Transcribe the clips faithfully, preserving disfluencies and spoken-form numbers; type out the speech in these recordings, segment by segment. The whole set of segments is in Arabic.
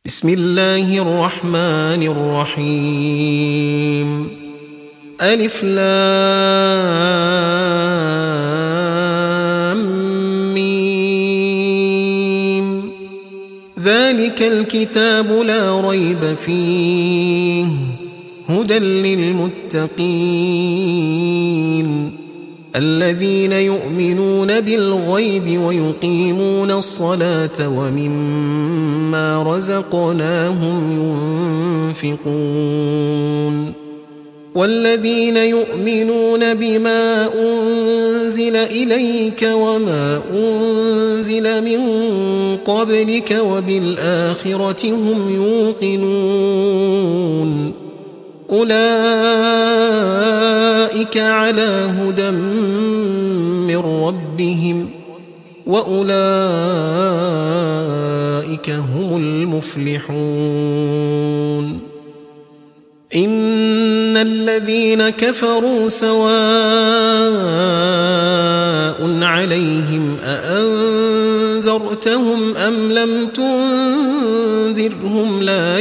بسم الله الرحمن الرحيم ألف لام ميم ذلك الكتاب لا ريب فيه هدى للمتقين الذين يؤمنون بالغيب ويقيمون الصلاة ومما رزقناهم ينفقون والذين يؤمنون بما أنزل إليك وما أنزل من قبلك وبالآخرة هم يوقنون أولئك على هدى من ربهم وأولئك هم المفلحون إن الذين كفروا سواء عليهم أأنذرتهم أم لم تنذرهم لا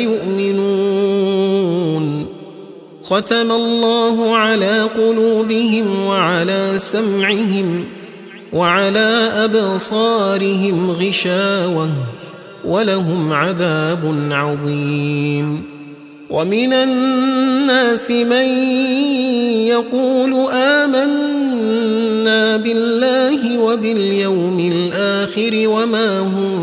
يؤمنون ختم الله على قلوبهم وعلى سمعهم وعلى أبصارهم غشاوة ولهم عذاب عظيم ومن الناس من يقول آمنا بالله وباليوم الآخر وما هم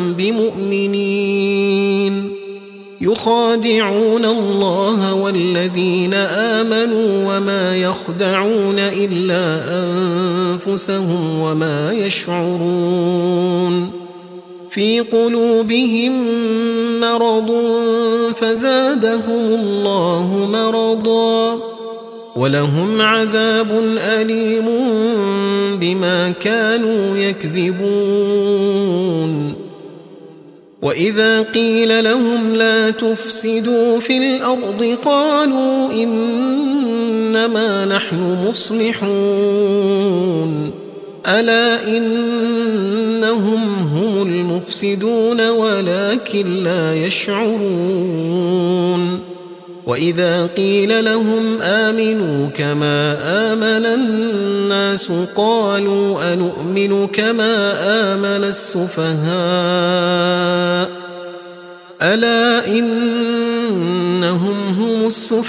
بمؤمنين يخادعون الله والذين آمنوا وما يخدعون إلا أنفسهم وما يشعرون في قلوبهم مرض فزادهم الله مرضا ولهم عذاب أليم بما كانوا يكذبون وإذا قيل لهم لا تفسدوا في الأرض قالوا إنما نحن مصلحون ألا إنهم هم المفسدون ولكن لا يشعرون وإذا قيل لهم آمنوا كما آمن الناس قالوا أنؤمن كما آمن السفهاء ألا إنهم هم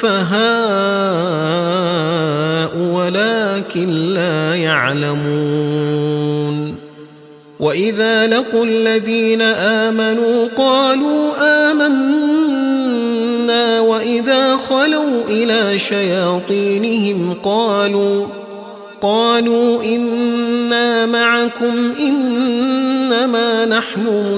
السفهاء ولكن لا يعلمون وإذا لقوا الذين آمنوا قالوا آمنا وإذا خلوا إلى شياطينهم قالوا قالوا إنا معكم إنما نحن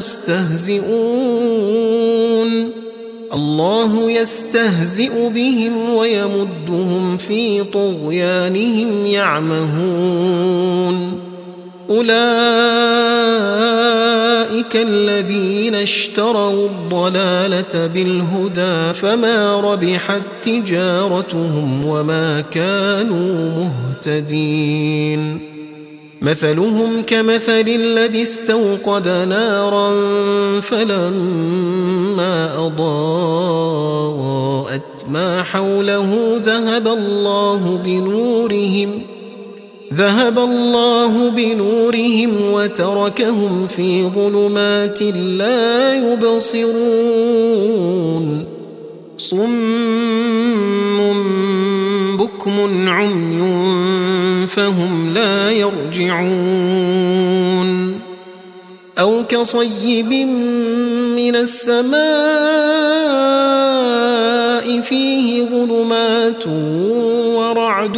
مستهزئون الله يستهزئ بهم ويمدهم في طغيانهم يعمهون أولئك الذين اشتروا الضلالة بالهدى فما ربحت تجارتهم وما كانوا مهتدين مثلهم كمثل الذي استوقد نارا فلما أضاءت ما حوله ذهب الله بنورهم ذهب الله بنورهم وتركهم في ظلمات لا يبصرون صم بكم عمي فهم لا يرجعون أو كصيب من السماء فيه ظلمات ورعد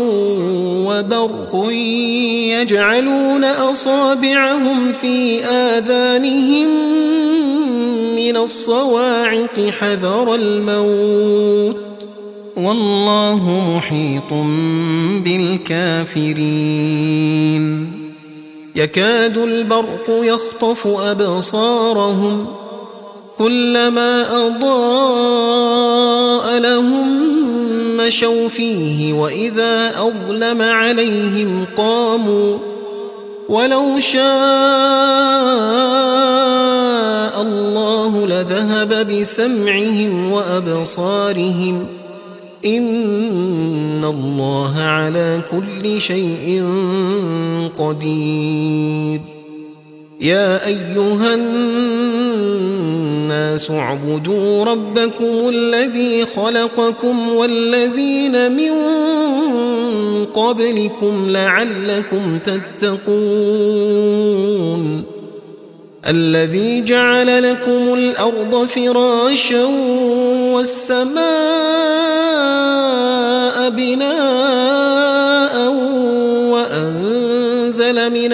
وبرق يجعلون أصابعهم في آذانهم من الصواعق حذر الموت والله محيط بالكافرين يكاد البرق يخطف أبصارهم كلما أضاء لهم مشوا فيه وإذا أظلم عليهم قاموا ولو شاء الله لذهب بسمعهم وأبصارهم إن الله على كل شيء قدير. يا أيها الناس اعبدوا ربكم الذي خلقكم والذين من قبلكم لعلكم تتقون. الذي جعل لكم الأرض فراشا والسماء بناء وأنزل من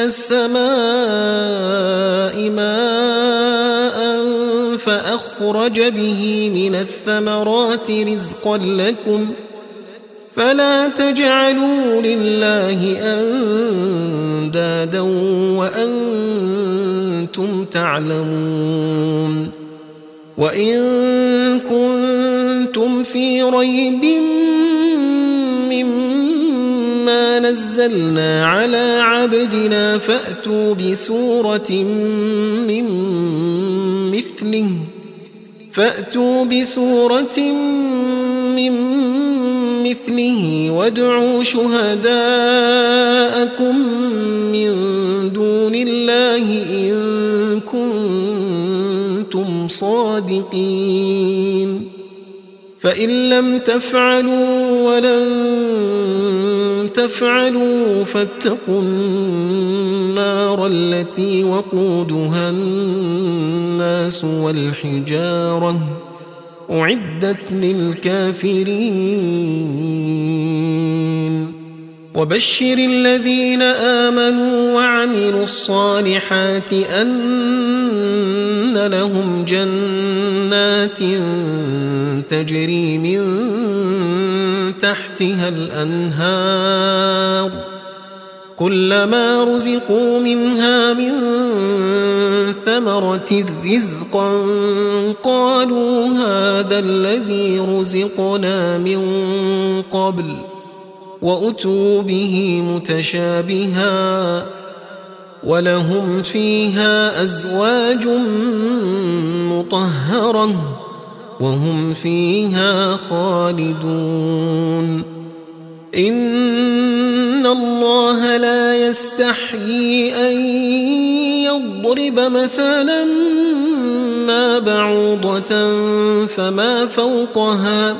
السماء ماء فأخرج به من الثمرات رزقا لكم فلا تجعلوا لله أندادا وأنتم تعلمون. وإن كنتم في ريب مما نزلنا على عبدنا فأتوا بسورة من مثله فأتوا بسورة من مثله وادعوا شهداءكم من دون الله إن كنتم صادقين. فإن لم تفعلوا ولن تفعلوا فاتقوا النار التي وقودها الناس والحجارة أعدت للكافرين. وبشر الذين آمنوا وعملوا الصالحات أن لهم جنات تجري من تحتها الأنهار كلما رزقوا منها من ثمرة رزقا قالوا هذا الذي رزقنا من قبل وأتوا به متشابها ولهم فيها أزواج مطهرة وهم فيها خالدون. إن الله لا يستحيي أن يضرب مثلا ما بعوضة فما فوقها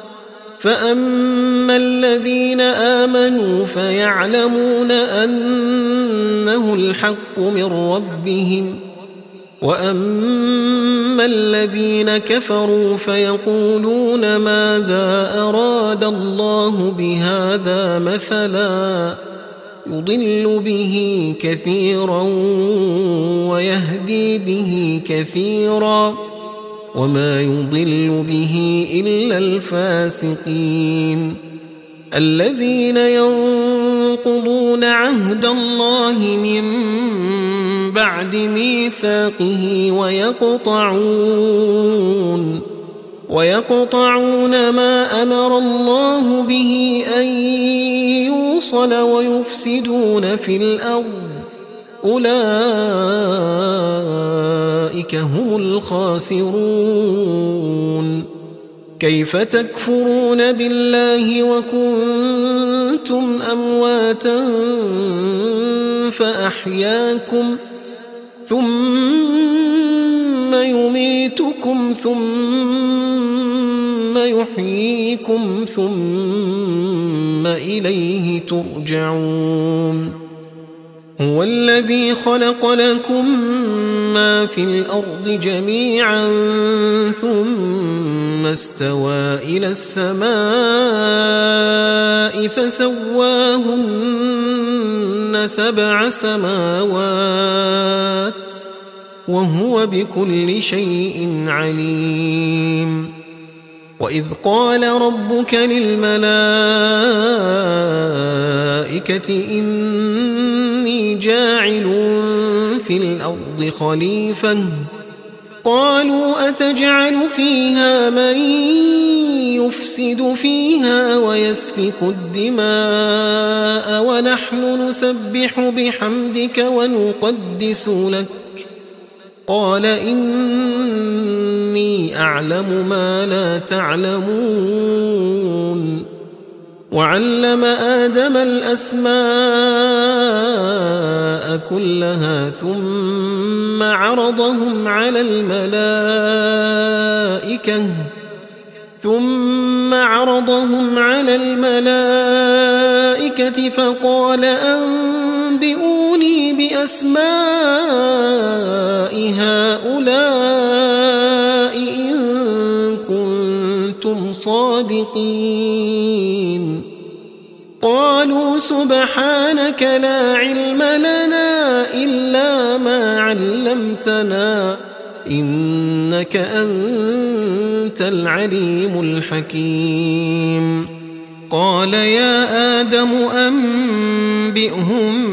فأما الذين آمنوا فيعلمون أنه الحق من ربهم وأما الذين كفروا فيقولون ماذا أراد الله بهذا مثلا يضل به كثيرا ويهدي به كثيرا وما يضل به إلا الفاسقين الذين ينقضون عهد الله من بعد ميثاقه ويقطعون ويقطعون ما أمر الله به أن يوصل ويفسدون في الأرض أولئك هم الخاسرون. كيف تكفرون بالله وكنتم أمواتا فأحياكم ثم يميتكم ثم يحييكم ثم إليه ترجعون. هو الذي خلق لكم ما في الأرض جميعا ثم استوى إلى السماء فسواهن سبع سماوات وهو بكل شيء عليم. وإذ قال ربك للملائكة إني جاعل في الأرض خليفة قالوا أتجعل فيها من يفسد فيها ويسفك الدماء ونحن نسبح بحمدك ونقدس لك قال إني أعلم ما لا تعلمون وعلم آدم الأسماء كلها ثم عرضهم على الملائكة ثم عرضهم على الملائكة فقال أنبئوني بأسماء هؤلاء إن كنتم صادقين قالوا سبحانك لا علم لنا إلا ما علمتنا إنك أنت العليم الحكيم قال يا آدم أنبئهم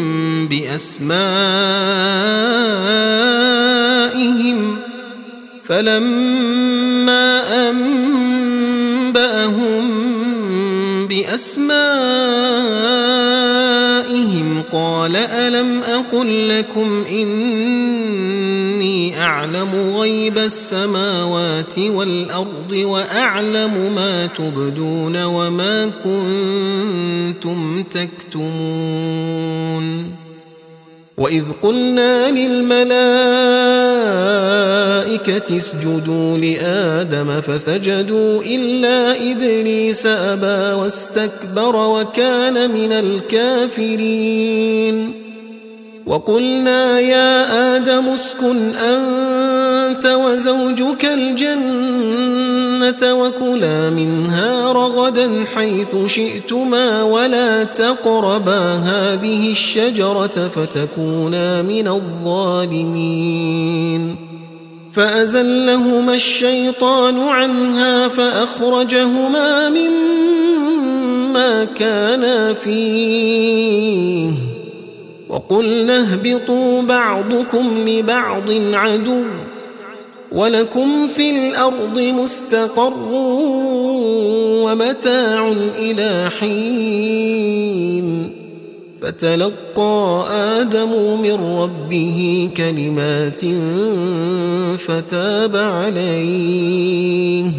بأسمائهم فلما أنبأهم بأسمائهم قال ألم أقل لكم إني أعلم غيب السماوات والأرض وأعلم ما تبدون وما كنتم تكتمون وإذ قلنا للملائكة اسجدوا لآدم فسجدوا إلا إبليس أبى واستكبر وكان من الكافرين وقلنا يا آدم اسكن أنت وزوجك الجنة وكلا منها رغدا حيث شئتما ولا تقربا هذه الشجرة فتكونا من الظالمين فأزلهما الشيطان عنها فأخرجهما مما كانا فيه وقلنا اهبطوا بعضكم لبعض عدو ولكم في الأرض مستقر ومتاع إلى حين فتلقى آدم من ربه كلمات فتاب عليه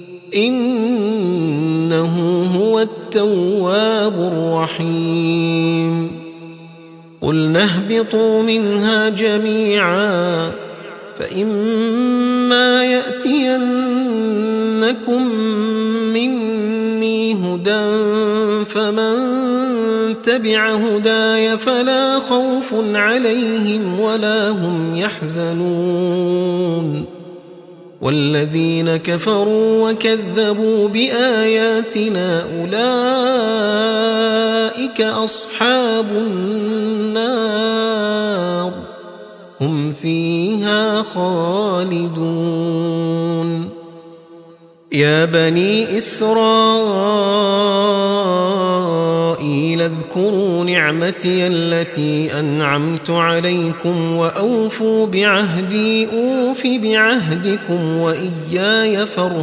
إنه هو التواب الرحيم قلنا اهبطوا منها جميعا فإما يأتينكم مني هدى فمن تبع هداي فلا خوف عليهم ولا هم يحزنون والذين كفروا وكذبوا بآياتنا أولئك أصحاب النار هم فيها خالدون يا بني إسرائيل اذكروا نعمتي التي أنعمت عليكم وأوفوا بعهدي أوف بعهدكم وإياي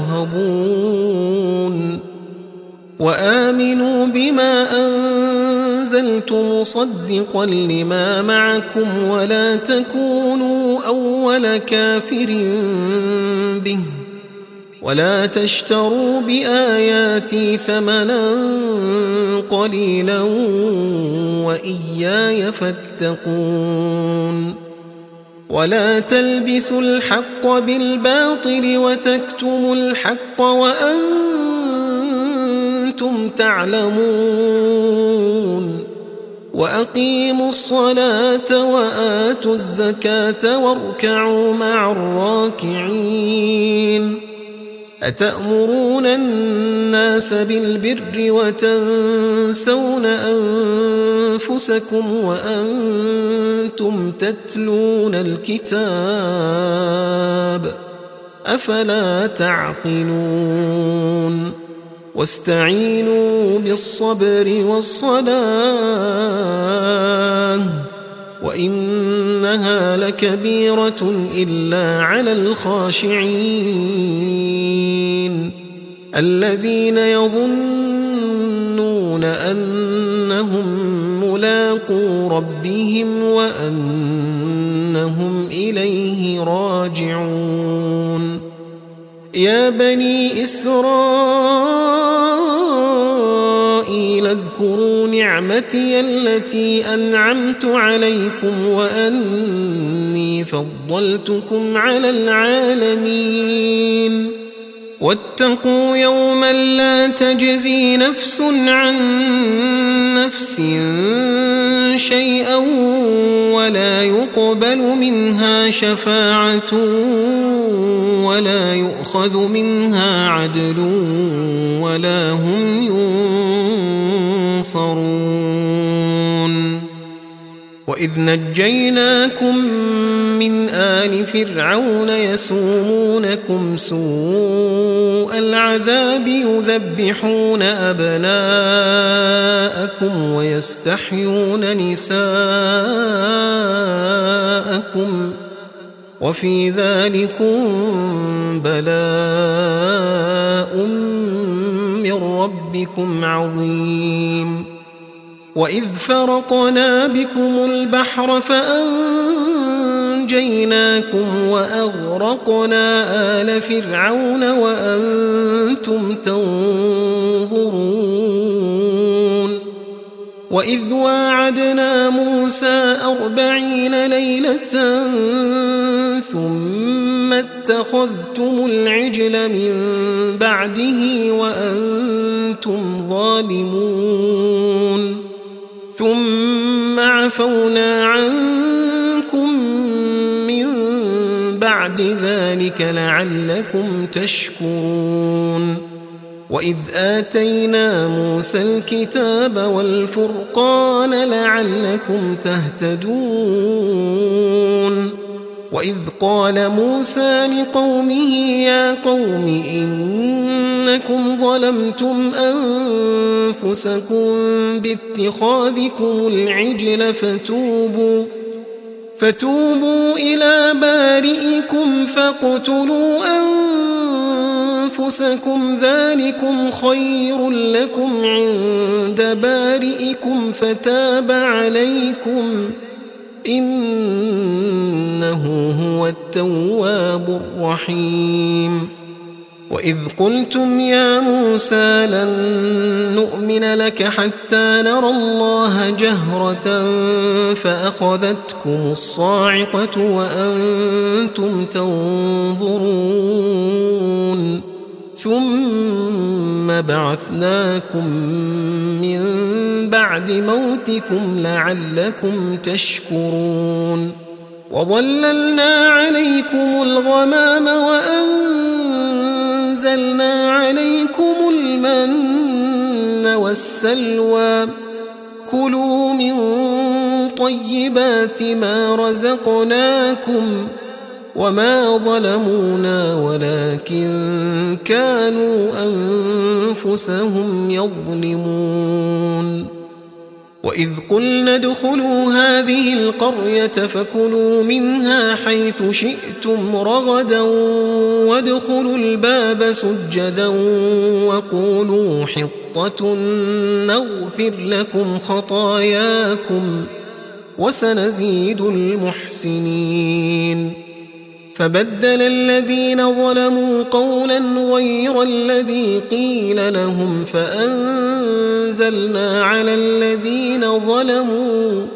فارهبون وآمنوا بما أنزلت مصدقا لما معكم ولا تكونوا أول كافر به ولا تشتروا بآياتي ثمنا قليلا وإياي فاتقون ولا تلبسوا الحق بالباطل وتكتموا الحق وأنتم تعلمون وأقيموا الصلاة وآتوا الزكاة واركعوا مع الراكعين أتأمرون الناس بالبر وتنسون أنفسكم وأنتم تتلون الكتاب أفلا تعقلون واستعينوا بالصبر والصلاة وإنها لكبيرة إلا على الخاشعين الذين يظنون أنهم ملاقو ربهم وأنهم إليه راجعون يا بني إسرائيل اذكروا نعمتي التي أنعمت عليكم وأني فضلتكم على العالمين واتقوا يوما لا تجزي نفس عن نفس شيئا ولا يقبل منها شفاعة ولا يؤخذ منها عدل ولا هم ينصرون وإذ نجيناكم من آل فرعون يسومونكم سوء العذاب يذبحون أبناءكم ويستحيون نساءكم وفي ذلكم بلاء من ربكم عظيم وإذ فرقنا بكم البحر فأنجيناكم وأغرقنا آل فرعون وأنتم تنظرون وإذ واعدنا موسى أربعين ليلة ثم اتخذتم العجل من بعده وأنتم ظالمون ثم عفونا عنكم من بعد ذلك لعلكم تشكرون وإذ آتينا موسى الكتاب والفرقان لعلكم تهتدون وإذ قال موسى لقومه يا قوم إنكم ظلمتم أنفسكم باتخاذكم العجل فتوبوا فتوبوا إلى بارئكم فاقتلوا أنفسكم ذلكم خير لكم عند بارئكم فتاب عليكم إنه هو التواب الرحيم وإذ قلتم يا موسى لن نؤمن لك حتى نرى الله جهرة فأخذتكم الصاعقة وأنتم تنظرون ثم بعثناكم من بعد موتكم لعلكم تشكرون وظللنا عليكم الغمام وأنزلنا عليكم المن والسلوى كلوا من طيبات ما رزقناكم وما ظلمونا ولكن كانوا أنفسهم يظلمون وإذ قلنا ادخلوا هذه القرية فكلوا منها حيث شئتم رغدا وادخلوا الباب سجدا وقولوا حطة نغفر لكم خطاياكم وسنزيد المحسنين فبدل الذين ظلموا قولا غير الذي قيل لهم فأنزلنا على الذين ظلموا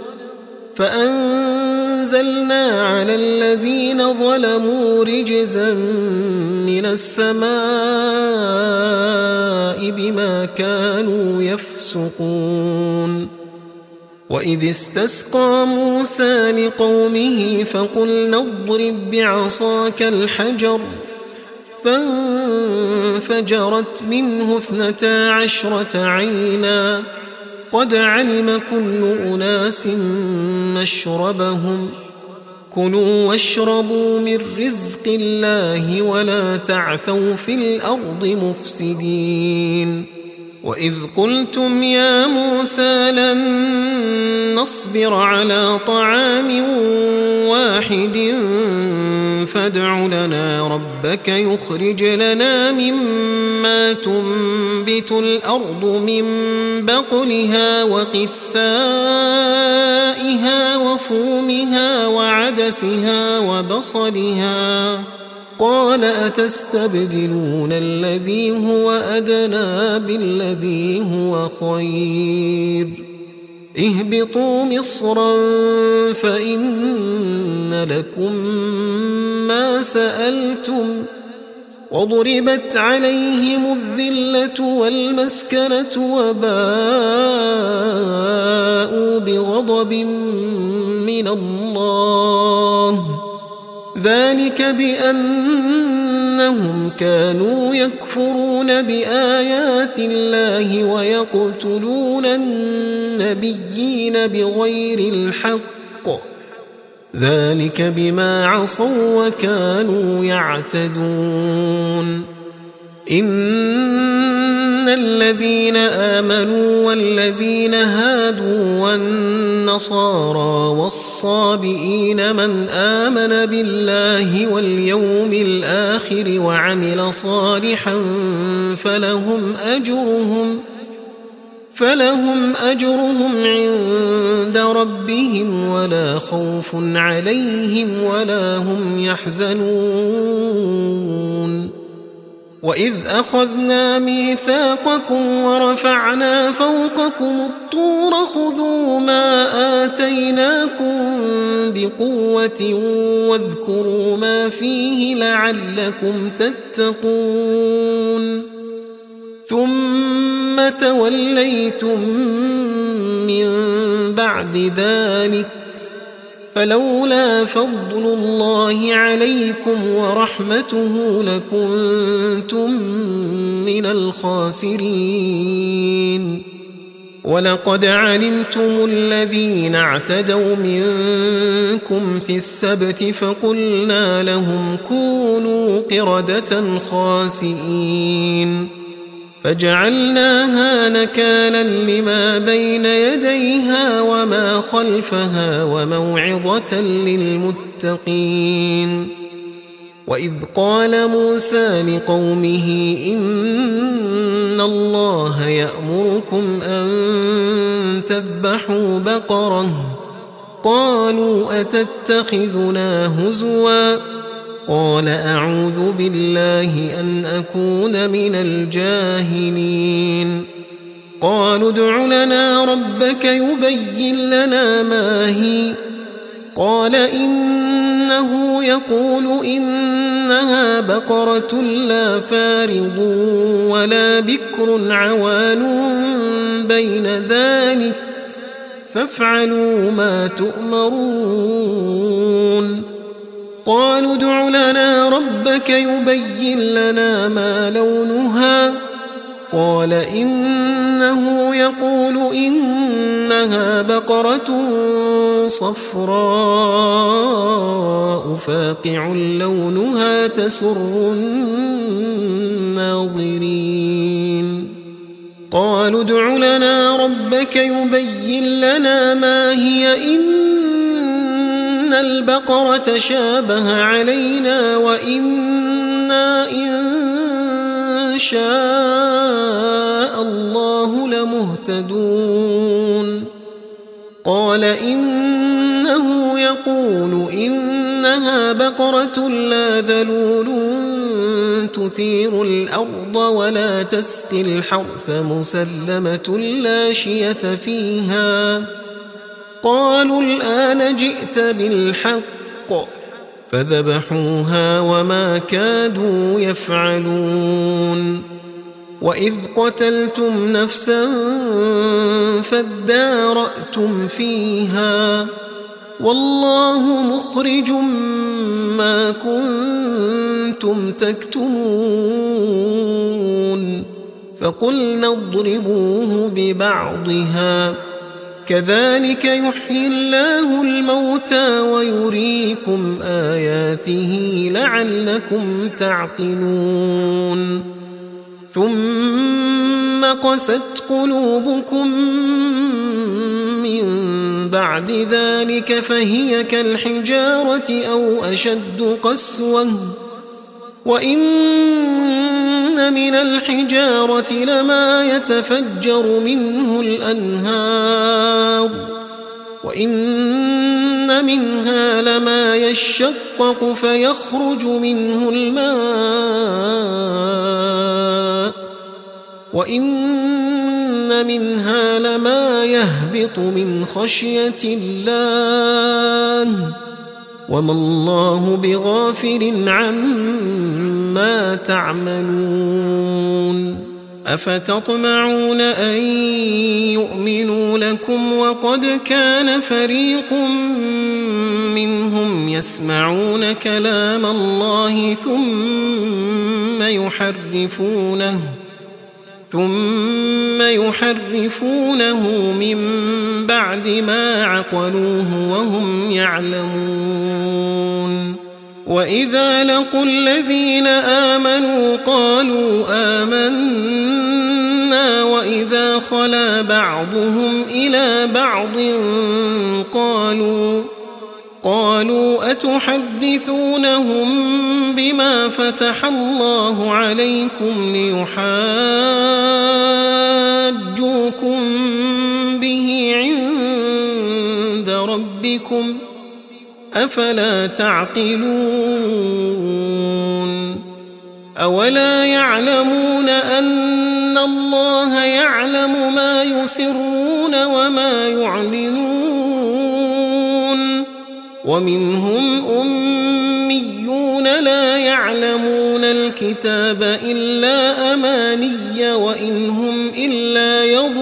فأنزلنا على الذين ظلموا رجزا من السماء بما كانوا يفسقون وإذ استسقى موسى لقومه فقلنا اضرب بعصاك الحجر فانفجرت منه اثنتا عشرة عينا قد علم كل أناس مشربهم كلوا واشربوا من رزق الله ولا تعثوا في الأرض مفسدين وإذ قلتم يا موسى لن نصبر على طعام واحد فادع لنا ربك يخرج لنا مما تنبت الأرض من بقلها وقثائها وفومها وعدسها وبصلها قال أتستبدلون الذي هو أدنى بالذي هو خير اهبطوا مصرا فإن لكم ما سألتم وضربت عليهم الذلة والمسكنة وباءوا بغضب من الله ذلك بأنهم كانوا يكفرون بآيات الله ويقتلون النبيين بغير الحق ذلك بما عصوا وكانوا يعتدون إن الذين آمنوا والذين هادوا والنصارى والصابئين من آمن بالله واليوم الآخر وعمل صالحا فلهم أجرهم فلهم أجرهم عند ربهم ولا خوف عليهم ولا هم يحزنون وإذ أخذنا ميثاقكم ورفعنا فوقكم الطور خذوا ما آتيناكم بقوة واذكروا ما فيه لعلكم تتقون ثم توليتم من بعد ذلك فلولا فضل الله عليكم ورحمته لكنتم من الخاسرين ولقد علمتم الذين اعتدوا منكم في السبت فقلنا لهم كونوا قردة خاسئين فجعلناها نكالا لما بين يديها وما خلفها وموعظة للمتقين وإذ قال موسى لقومه إن الله يأمركم أن تذبحوا بقرة قالوا أتتخذنا هزوا قال أعوذ بالله أن أكون من الجاهلين قالوا ادع لنا ربك يبين لنا ما هي قال إنه يقول إنها بقرة لا فارض ولا بكر عوان بين ذلك فافعلوا ما تؤمرون قالوا ادع لنا ربك يبين لنا ما لونها قال إنه يقول إنها بقرة صفراء فاقع لونها تسر الناظرين قالوا ادع لنا ربك يبين لنا ما هي إن البقرة شابه علينا وإنا إن شاء الله لمهتدون قال إنه يقول إنها بقرة لا ذلول تثير الأرض ولا تسقي الحرث مسلمة لا شية فيها قالوا الآن جئت بالحق فذبحوها وما كادوا يفعلون وإذ قتلتم نفسا فادارأتم فيها والله مخرج ما كنتم تكتمون فقلنا اضربوه ببعضها كذلك يحيي الله الموتى ويريكم آياته لعلكم تعقلون ثم قست قلوبكم من بعد ذلك فهي كالحجارة أو أشد قسوة وإن من الحجارة لما يتفجر منه الأنهار وإن منها لما يشقق فيخرج منه الماء وإن منها لما يهبط من خشية الله وما الله بغافل عما تعملون أفتطمعون أن يؤمنوا لكم وقد كان فريق منهم يسمعون كلام الله ثم يحرفونه ثم يحرفونه من بعد ما عقلوه وهم يعلمون وإذا لقوا الذين آمنوا قالوا آمنا وإذا خلا بعضهم إلى بعض قالوا قالوا أتحدثونهم بما فتح الله عليكم ليحاجوكم به عند ربكم أفلا تعقلون أولا يعلمون أن الله يعلم ما يسرون وما يعلنون ومنهم أميون لا يعلمون الكتاب إلا أماني وإن هم إلا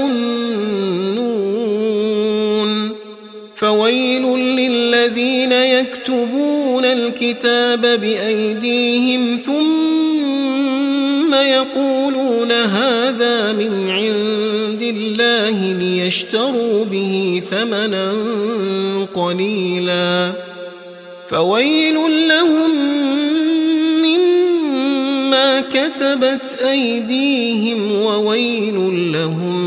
يظنون فويل للذين يكتبون الكتاب بأيديهم ثم يقولون هذا من عند الله ليشتروا به ثمنا قليلا فويل لهم مما كتبت أيديهم وويل لهم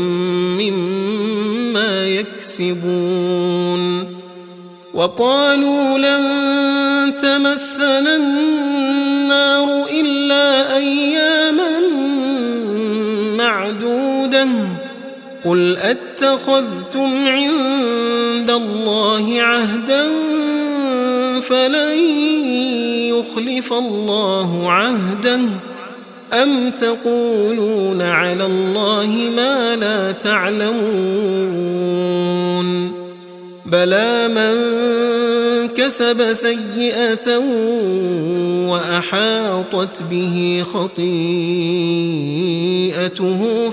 مما يكسبون وقالوا لن تمسنا النار إلا أياما معدودة قل أتخذتم عند الله عهدا فلن يخلف الله عهده أم تقولون على الله ما لا تعلمون بلى من كسب سيئة وأحاطت به خطيئته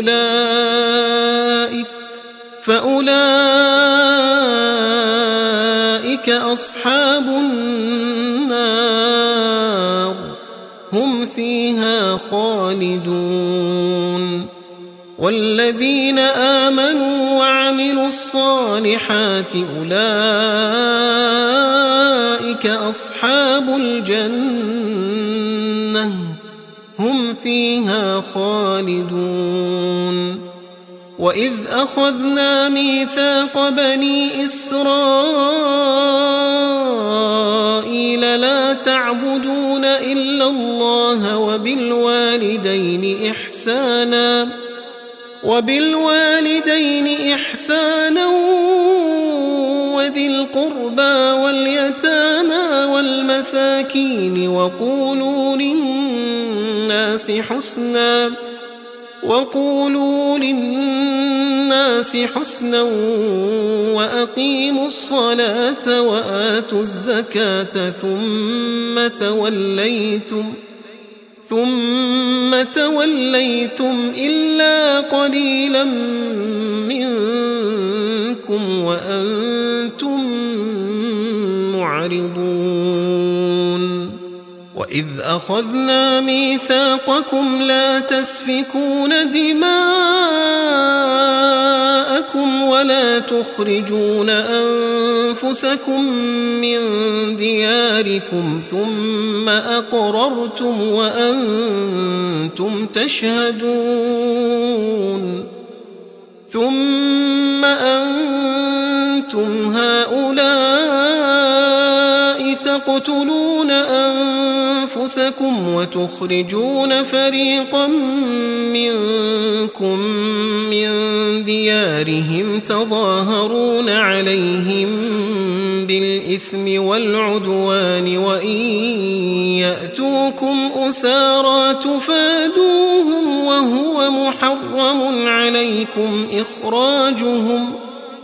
فأولئك فأولئك أصحاب النار هم فيها خالدون والذين آمنوا وعملوا الصالحات أولئك أصحاب الجنة هم فيها خالدون وإذ أخذنا ميثاق بني إسرائيل لا تعبدون إلا الله وبالوالدين إحسانا وبالوالدين إحسانا وذي القربى واليتامى والمساكين وقولوا للناس حسنا وقولوا للناس حسنا وأقيموا الصلاة وآتوا الزكاة ثم توليتم ثم توليتم إلا قليلا منكم وأنتم معرضون وإذ أخذنا ميثاقكم لا تسفكون دماءكم ولا تخرجون أنفسكم من دياركم ثم أقررتم وأنتم تشهدون ثم أنتم هؤلاء تقتلون أنفسكم وتخرجون فريقا منكم من ديارهم تظاهرون عليهم بالإثم والعدوان وإن يأتوكم أسارى تفادوهم وهو محرم عليكم إخراجهم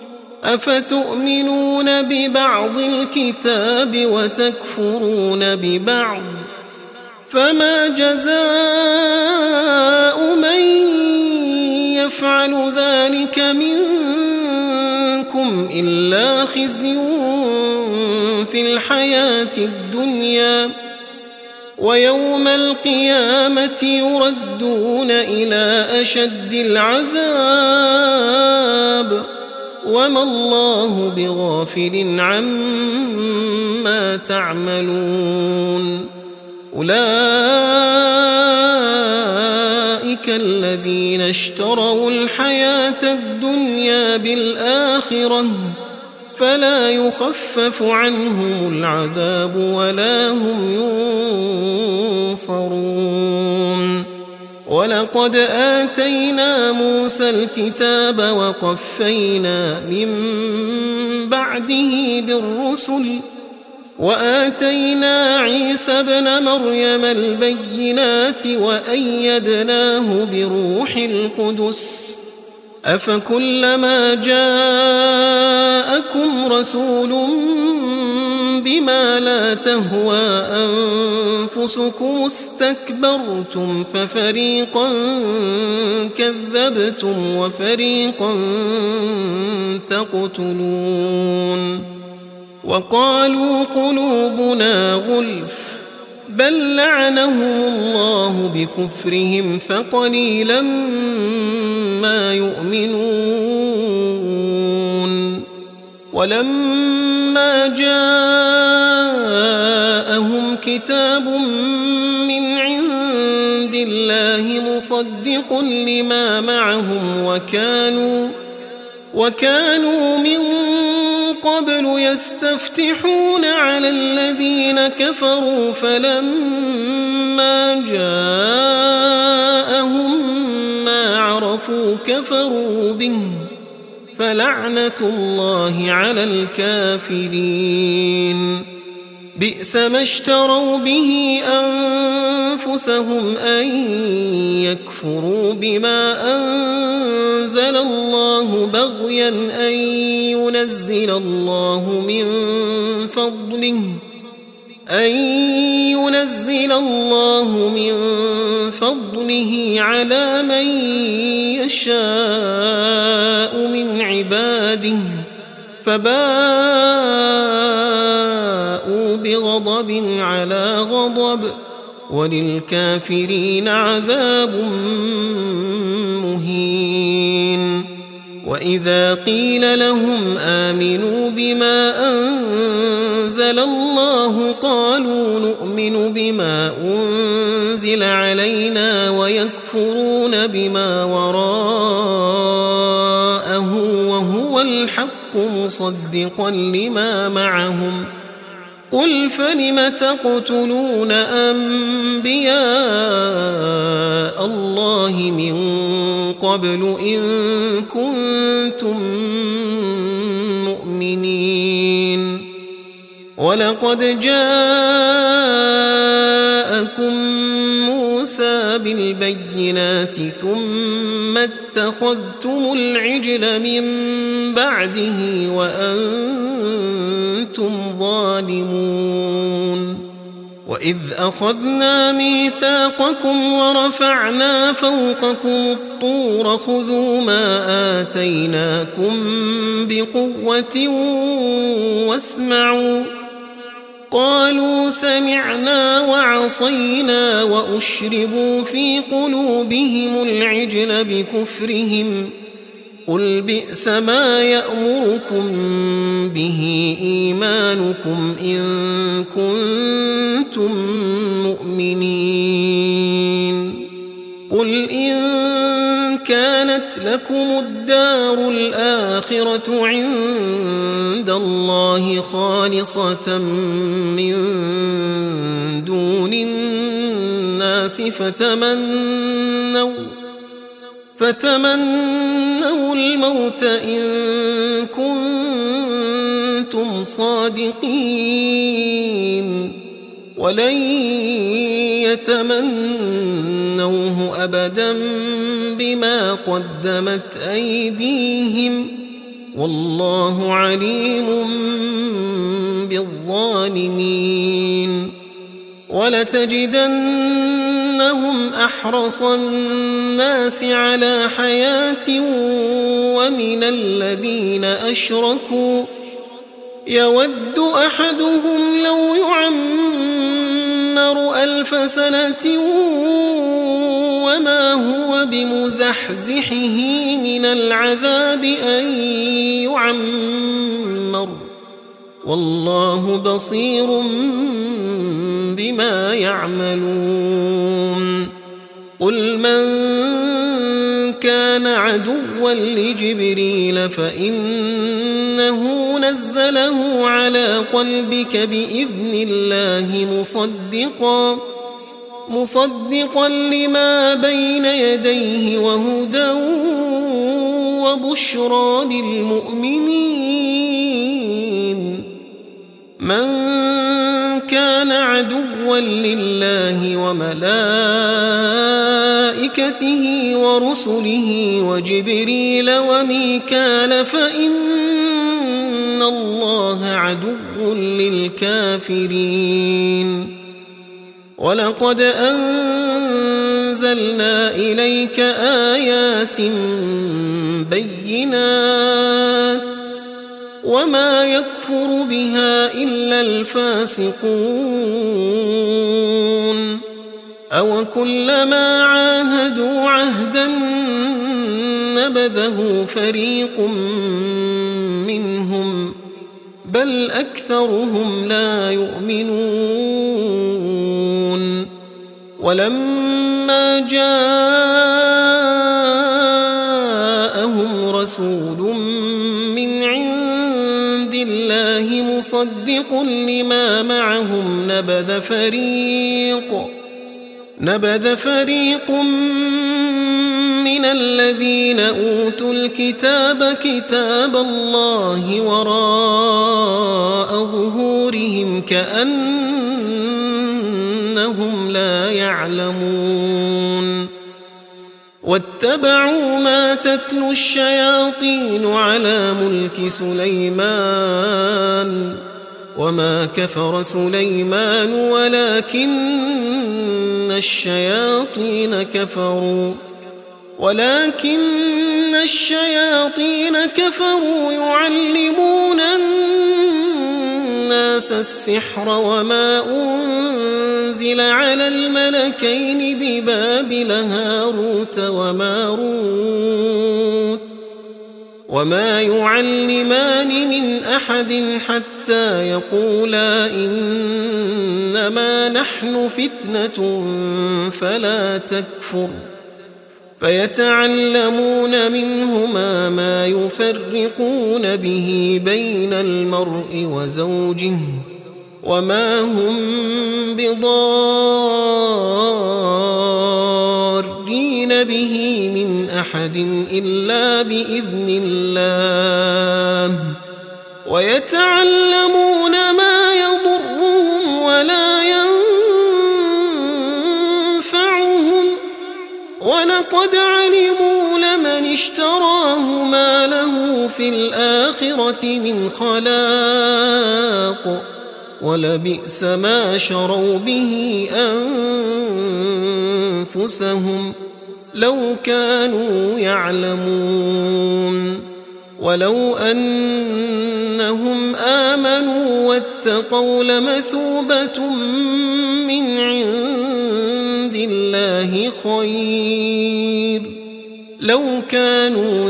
أفتؤمنون ببعض الكتاب وتكفرون ببعض فما جزاء من يفعل ذلك منكم إلا خزي في الحياة الدنيا ويوم القيامة يردون إلى أشد العذاب وما الله بغافل عما تعملون أولئك الذين اشتروا الحياة الدنيا بالآخرة فلا يخفف عنهم العذاب ولا هم ينصرون ولقد آتينا موسى الكتاب وقفينا من بعده بالرسل وآتينا عيسى ابن مريم البينات وأيدناه بروح القدس أفكلما جاءكم رسول بما لا تهوى أنفسكم استكبرتم ففريقا كذبتم وفريقا تقتلون وقالوا قلوبنا غلف بل لعنهم الله بكفرهم فقليلا ما يؤمنون ولما جاءهم كتاب من عند الله مصدق لما معهم وكانوا وكانوا من قبل يستفتحون على الذين كفروا فلما جاءهم ما عرفوا كفروا به فلعنة الله على الكافرين بئس ما اشتروا به أنفسهم أن يكفروا بما أنزل الله بغيا أن ينزل الله من فضله أن ينزل الله من فضله على من يشاء من عباده فباءوا بغضب على غضب وللكافرين عذاب مهين وإذا قيل لهم آمنوا بما أنزل الله قالوا نؤمن بما أنزل علينا ويكفرون بما وراءه وهو الحق مصدقا لما معهم قل فلم تقتلون أنبياء الله من قبل إن كنتم مؤمنين ولقد جاءكم موسى بالبينات ثم اتخذتم العجل من بعده وأنتم ظالمون وإذ أخذنا ميثاقكم ورفعنا فوقكم الطور خذوا ما آتيناكم بقوة واسمعوا قالوا سمعنا وعصينا وأشربوا في قلوبهم العجل بكفرهم قل بئس ما يأمركم به إيمانكم إن كنتم مؤمنين قل إن كانت لكم الدار الآخرة عند الله خالصة من دون الناس فتمنوا فتمنوا الموت إن كنتم صادقين ولن يتمنوه أبدا بما قدمت أيديهم والله عليم بالظالمين ولتجدنهم أحرص الناس على حياة ومن الذين أشركوا يود أحدهم لو يعمر ألف سنة وما هو بمزحزحه من العذاب أن يعمر والله بصير بما يعملون قل من كان عدوا لجبريل فإنه نزله على قلبك بإذن الله مصدقا مصدقا لما بين يديه وهدى وبشرى للمؤمنين من كان عدوا لله وملائكته ورسله وجبريل وميكال فإن الله عدو للكافرين ولقد أنزلنا إليك آيات بينات وما يكفر بها إلا الفاسقون أو كلما عاهدوا عهدا نبذه فريق منهم بل أكثرهم لا يؤمنون ولما جاءهم رسول من عند الله مصدق لما معهم نبذ فريق نبذ فريق من الذين أوتوا الكتاب كتاب الله وراء ظهورهم كأنهم لا يعلمون واتبعوا ما تتلو الشياطين على ملك سليمان وما كفر سليمان ولكن الشياطين كفروا ولكن الشياطين كفروا يعلمون الناس السحر وما أنزل على الملكين ببابل هاروت وماروت وما يعلمان من أحد حتى يقولا إنما نحن فتنة فلا تكفر فيتعلمون منهما ما يفرقون به بين المرء وزوجه وما هم بضارين به من أحد إلا بإذن الله ويتعلمون ما يضرهم ولا ينفعهم ولقد علموا لمن اشتراه ما له في الآخرة من خلاق ولبئس ما شروا به أنفسهم لو كانوا يعلمون ولو أنهم آمنوا واتقوا لمثوبة من عند الله خير لو كانوا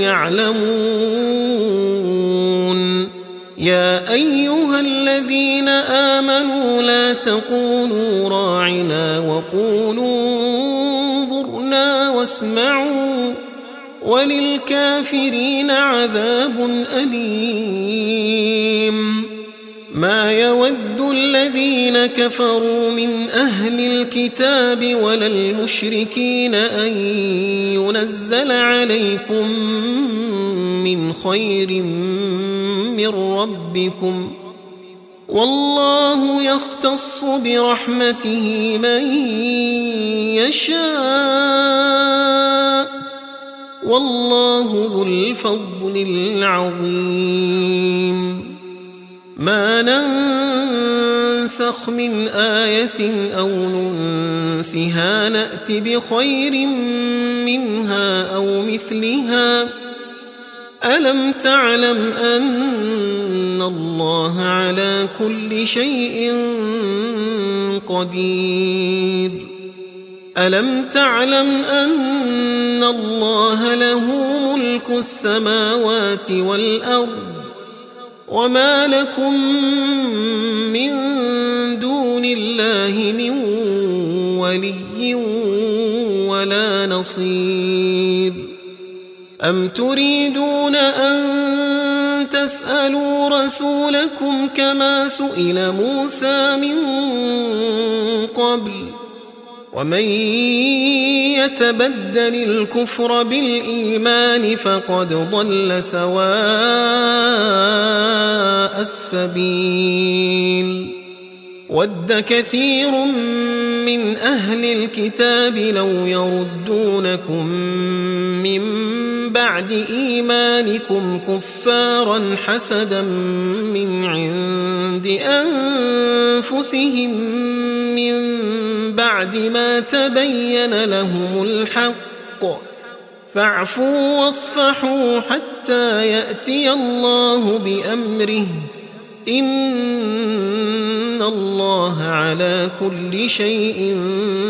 يعلمون. يا أيها الذين آمنوا لا تقولوا راعنا وقولوا انظرنا واسمعوا وللكافرين عذاب أليم. ما يود الذين كفروا من أهل الكتاب ولا المشركين أن ينزل عليكم من خير من ربكم، والله يختص برحمته من يشاء، والله ذو الفضل العظيم. ما ننسخ من آية أو ننسها نأت بخير منها أو مثلها. ألم تعلم أن الله على كل شيء قدير؟ ألم تعلم أن الله له ملك السماوات والأرض، وما لكم من دون الله من ولي ولا نصير؟ أم تريدون أن تسألوا رسولكم كما سئل موسى من قبل؟ ومن يتبدل الكفر بالإيمان فقد ضل سواء السبيل. ود كثير من أهل الكتاب لو يردونكم من بعد إيمانكم كفارا حسدا من عند أنفسهم من بعد ما تبين لهم الحق، فاعفوا واصفحوا حتى يأتي الله بأمره، إن الله على كل شيء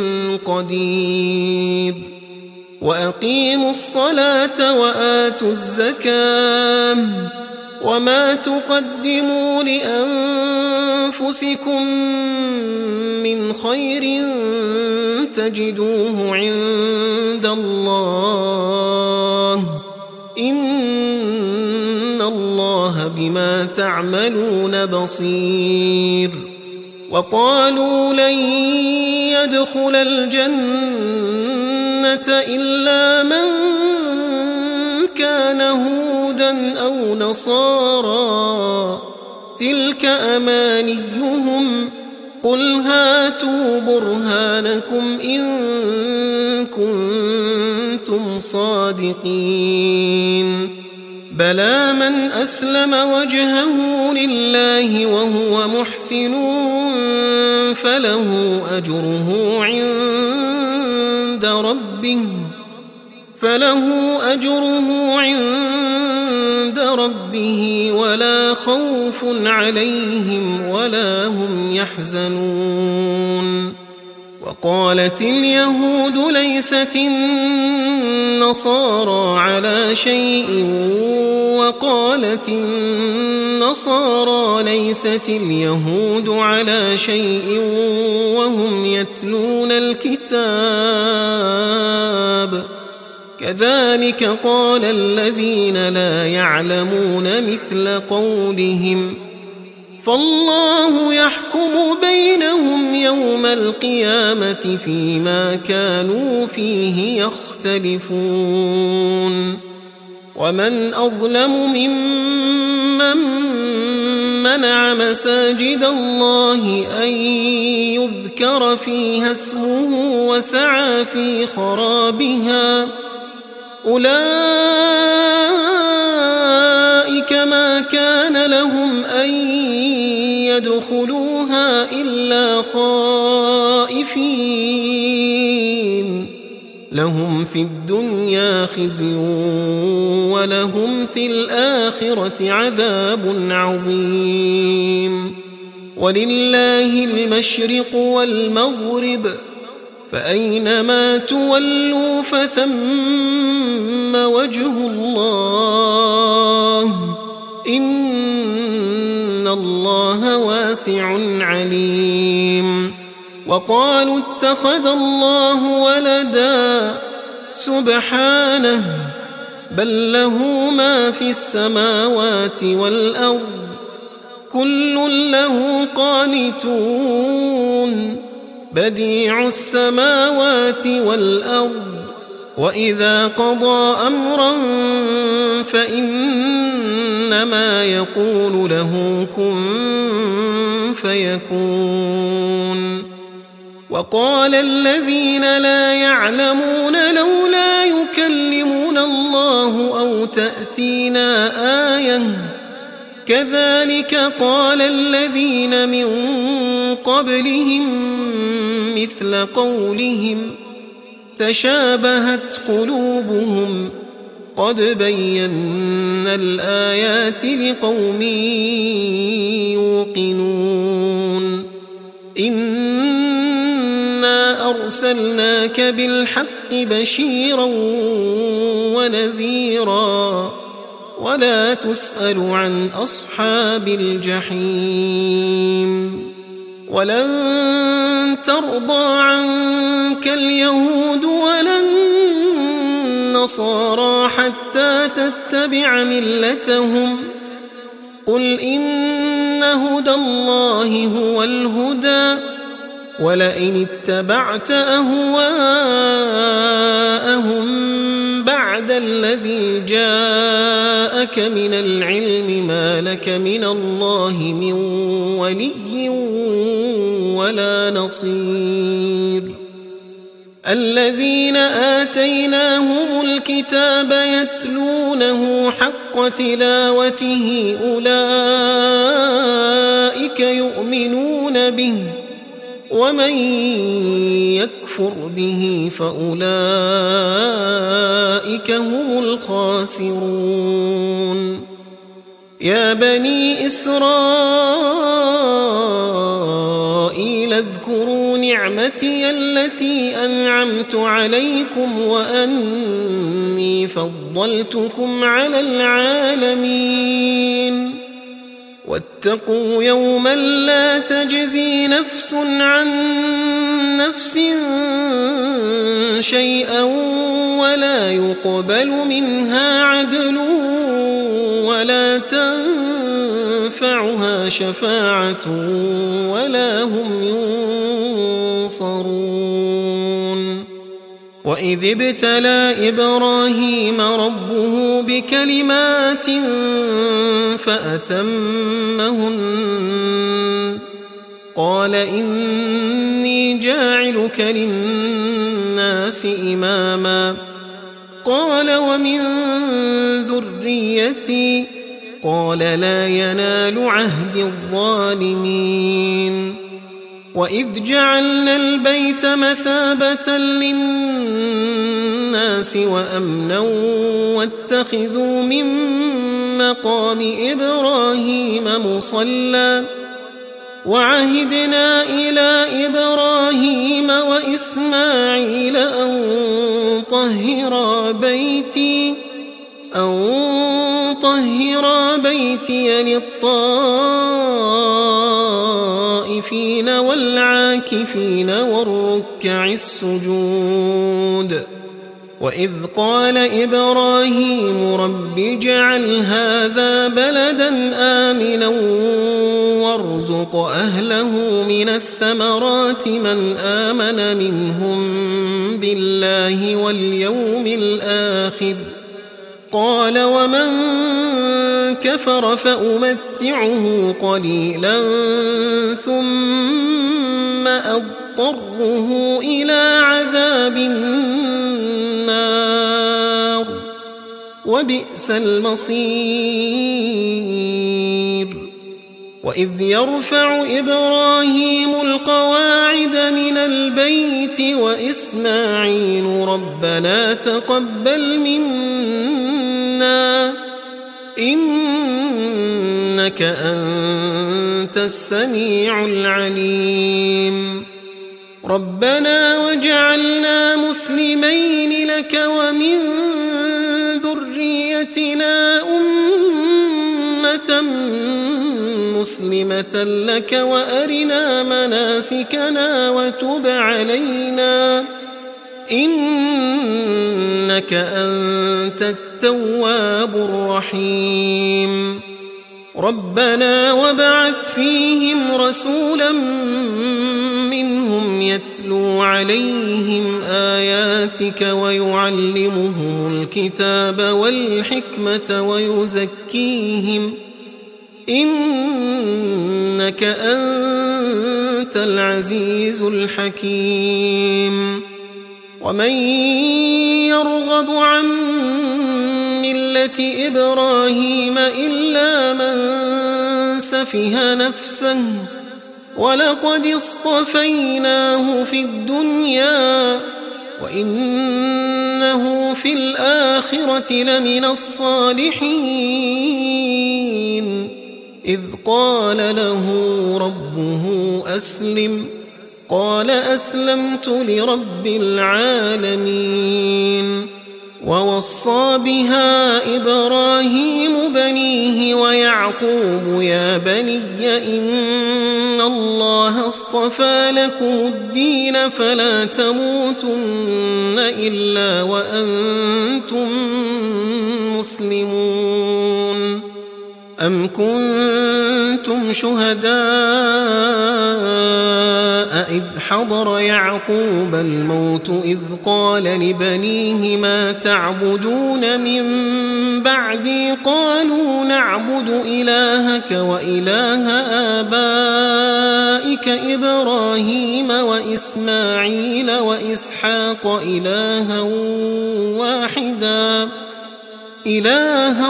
قدير. وأقيموا الصلاة وآتوا الزكاة، وما تقدموا لأنفسكم من خير تجدوه عند الله، إن الله بما تعملون بصير. وقالوا لن يدخل الجنة إلا من كان هودا أو نصارى، تلك أمانيهم، قل هاتوا برهانكم إن كنتم صادقين. بلى من أسلم وجهه لله وهو محسن فله أجره عند ربه فله أجره عند ربه ولا خوف عليهم ولا هم يحزنون. وقالت اليهود ليست النصارى على شيء، وقالت النصارى ليست اليهود على شيء وهم يتلون الكتاب، كذلك قال الذين لا يعلمون مثل قولهم، فالله يحكم بينهم يوم القيامة فيما كانوا فيه يختلفون. ومن أظلم ممن منع مساجد الله أن يذكر فيها اسمه وسعى في خرابها، أولئك ما كان لهم أن يدخلوها إلا خائفين، لهم في الدنيا خزي ولهم في الآخرة عذاب عظيم. ولله المشرق والمغرب، فأينما تولوا فثم وجه الله إن الله واسع عليم. وقالوا اتخذ الله ولدا سبحانه بل له ما في السماوات والأرض كل له قانتون بديع السماوات والأرض وإذا قضى أمرا فإنما يقول له كن فيكون. وقال الذين لا يعلمون لولا يكلمون الله أو تأتينا آية كذلك قال الذين من قبلهم مثل قولهم تشابهت قلوبهم قد بينا الآيات لقوم يوقنون. إنا أرسلناك بالحق بشيرا ونذيرا ولا تسأل عن أصحاب الجحيم. ولن ترضى عنك اليهود ولا النصارى حتى تتبع ملتهم قل إن هدى الله هو الهدى ولئن اتبعت أهواءهم بعد الذي جاءك من العلم ما لك من الله من ولي ولا نصير. الذين آتيناهم الكتاب يتلونه حق تلاوته أولئك يؤمنون به ومن يكفر به فأولئك هم الخاسرون. يا بني إسرائيل اذكروا نعمتي التي أنعمت عليكم وأني فضلتكم على العالمين. واتقوا يوما لا تجزي نفس عن نفس شيئا ولا يقبل منها عدل ولا تنفعها شفاعة ولا هم ينصرون. وإذ ابتلى إبراهيم ربه بكلمات فأتمهن قال إني جاعلك للناس إماما قال ومن ذريتي قال لا ينال عهد الظالمين. وإذ جعلنا البيت مثابة للناس وأمنا واتخذوا من مقام إبراهيم مصلى وعهدنا إلى إبراهيم وإسماعيل أن طهرا بيتي أن طهرا بيتي للطائفين والعاكفين والركع السجود. وإذ قال إبراهيم رب اجعل هذا بلدا آمنا وارزق أهله من الثمرات من آمن منهم بالله واليوم الآخر قال ومن كفر فأمتعه قليلا ثم أضطره إلى عذاب النار وبئس المصير. وإذ يرفع إبراهيم القواعد من البيت وإسماعيل ربنا تقبل منا إنك أنت السميع العليم. ربنا وجعلنا مسلمين لك ومن ذريتنا أمة مسلمة لك وأرنا مناسكنا وتب علينا إنك أنت التواب الرحيم ربنا وابعث فيهم رسولا منهم يتلو عليهم آياتك ويعلمهم الكتاب والحكمة ويزكيهم إنك أنت العزيز الحكيم ومن يرغب عن ملة إبراهيم إلا من سفه نفسه ولقد اصطفيناه في الدنيا وإنه في الآخرة لمن الصالحين إذ قال له ربه أسلم قال أسلمت لرب العالمين ووصى بها إبراهيم بنيه ويعقوب يا بني إن الله اصطفى لكم الدين فلا تموتن إلا وأنتم مسلمون أم كنتم شهداء إذ حضر يعقوب الموت إذ قال لبنيه ما تعبدون من بعدي قالوا نعبد إلهك وإله آبائك إبراهيم وإسماعيل وإسحاق إلها واحدا إلها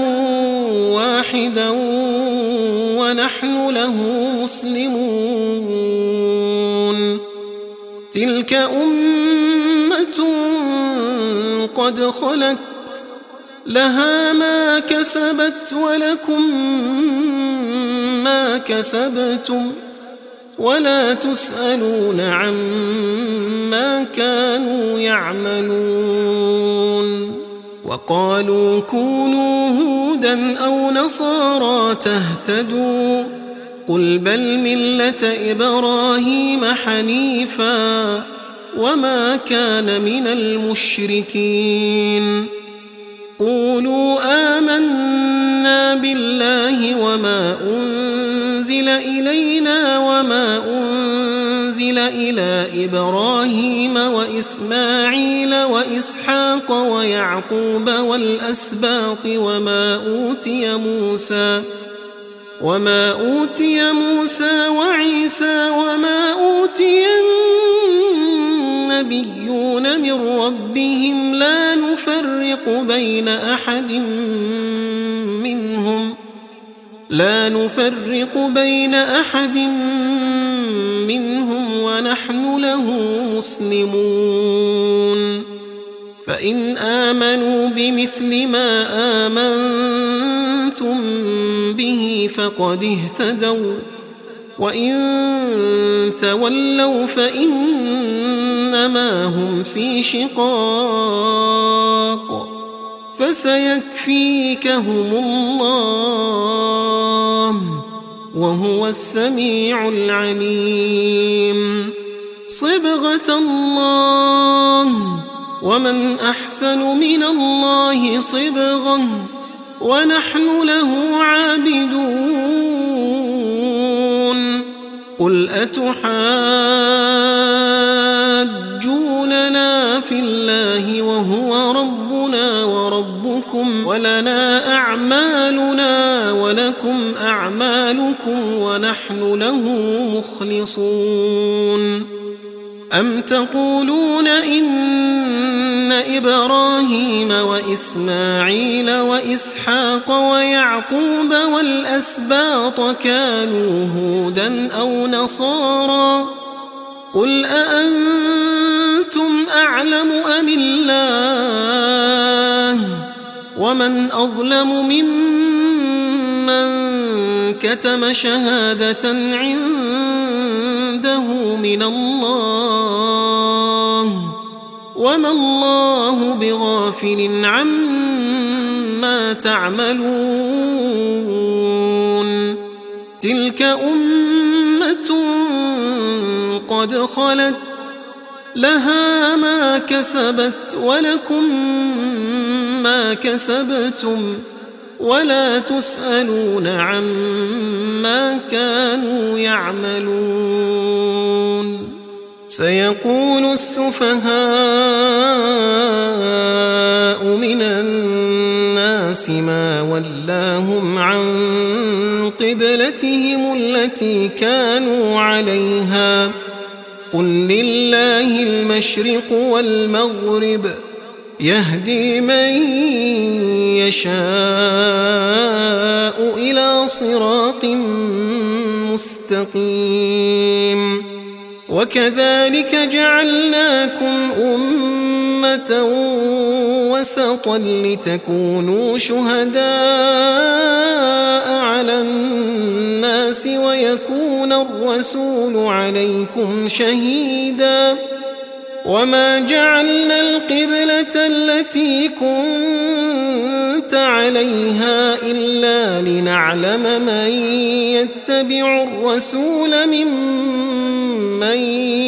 واحدا ونحن له مسلمون تلك أمة قد خلت لها ما كسبت ولكم ما كسبتم ولا تسألون عما كانوا يعملون وقالوا كونوا هودا أو نصارى تهتدوا قل بل ملة إبراهيم حنيفا وما كان من المشركين قولوا آمنا بالله وما أنزل إلينا وما أنزل إلى إبراهيم وإسماعيل وإسحاق ويعقوب والأسباط وما أوتي موسى وما أوتي موسى وعيسى وما أوتي النبيون من ربهم لا نفرق بين أحد منهم لا نفرق بين أحد منهم ونحن له مسلمون فإن آمنوا بمثل ما آمنتم به فقد اهتدوا وإن تولوا فإنما هم في شقاق فسيكفيكهم الله وهو السميع العليم صبغة الله ومن أحسن من الله صبغة ونحن له عابدون قل أتحاجوننا في الله وهو ربنا وربكم ولنا أعمالنا ولكم أعمالكم ونحن له مخلصون أم تقولون إن إبراهيم وإسماعيل وإسحاق ويعقوب والأسباط كانوا هودا أو نصارى قل أأنتم أعلم أم الله ومن أظلم ممن كتم شهادة عنده من الله وما الله بغافل عما تعملون تلك أمة قد خلت لها ما كسبت ولكم ما كسبتم ولا تسألون عما كانوا يعملون سيقول السفهاء من الناس ما ولاهم عن قبلتهم التي كانوا عليها قل لله المشرق والمغرب يهدي من يشاء إلى صراط مستقيم وكذلك جعلناكم أمة وسطا لتكونوا شهداء على الناس ويكون الرسول عليكم شهيدا وما جعلنا القبلة التي كنت عليها إلا لنعلم من يتبع الرسول ممن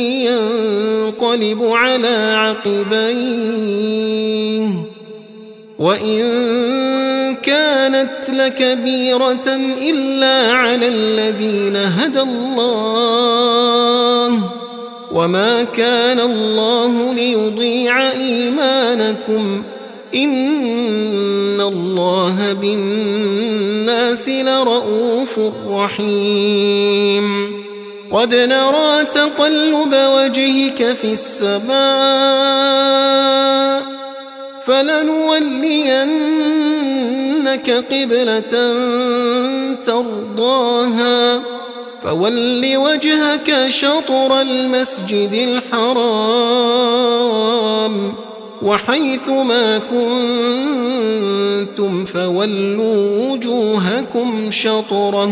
ينقلب على عقبيه وإن كانت لكبيرة إلا على الذين هدى الله وما كان الله ليضيع إيمانكم إن الله بالناس لرؤوف رحيم قد نرى تقلب وجهك في السماء فلنولينك قبلة ترضاها فول وجهك شطر المسجد الحرام وحيث ما كنتم فولوا وجوهكم شطره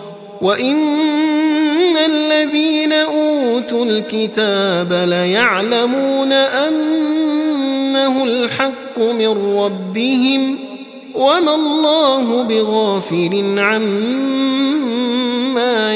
وإن الذين أوتوا الكتاب ليعلمون أنه الحق من ربهم وما الله بغافل عما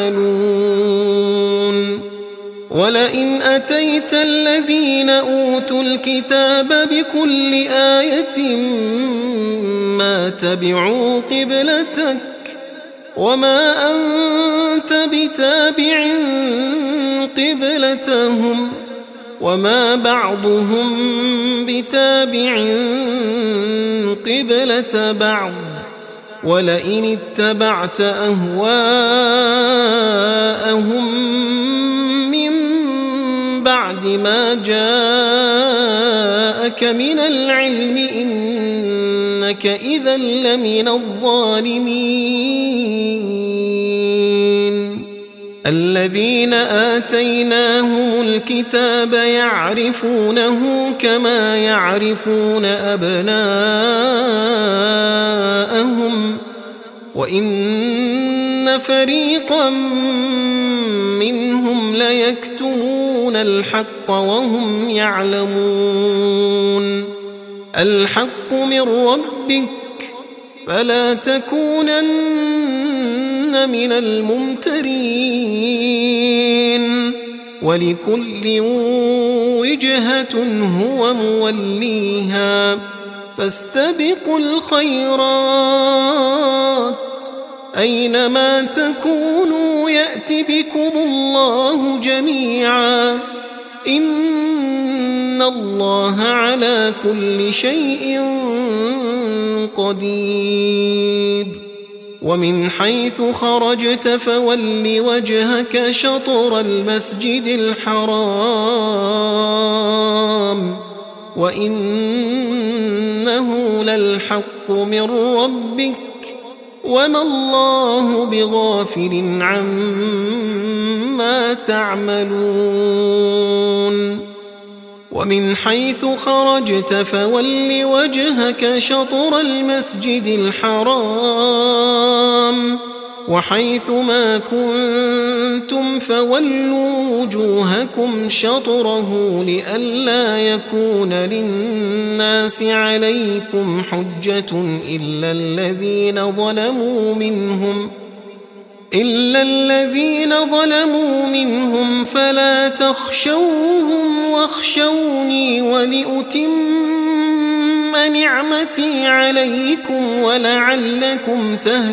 يعملون ولئن أتيت الذين أوتوا الكتاب بكل آية ما تبعوا قبلتك وما أنت بتابع قبلتهم وما بعضهم بتابع قبلة بعض ولئن اتبعت أهواءهم من بعد ما جاءك من العلم إنك إذا لمن الظالمين الذين آتيناهم الكتاب يعرفونه كما يعرفون أبناءهم وإن فريقا منهم ليكتمون الحق وهم يعلمون الحق من ربك فلا تكونن من الممترين ولكل وجهة هو موليها فاستبقوا الخيرات أينما تكونوا يأت بكم الله جميعا إن الله على كل شيء قدير ومن حيث خرجت فول وجهك شطر المسجد الحرام وإنه للحق من ربك وما الله بغافل عما تعملون ومن حيث خرجت فول وجهك شطر المسجد الحرام وحيث ما كنتم فولوا وجوهكم شطره لئلا يكون للناس عليكم حجة إلا الذين ظلموا منهم إلا الذين ظلموا منهم فلا تخشوهم واخشوني ولأتم نعمتي عليكم ولعلكم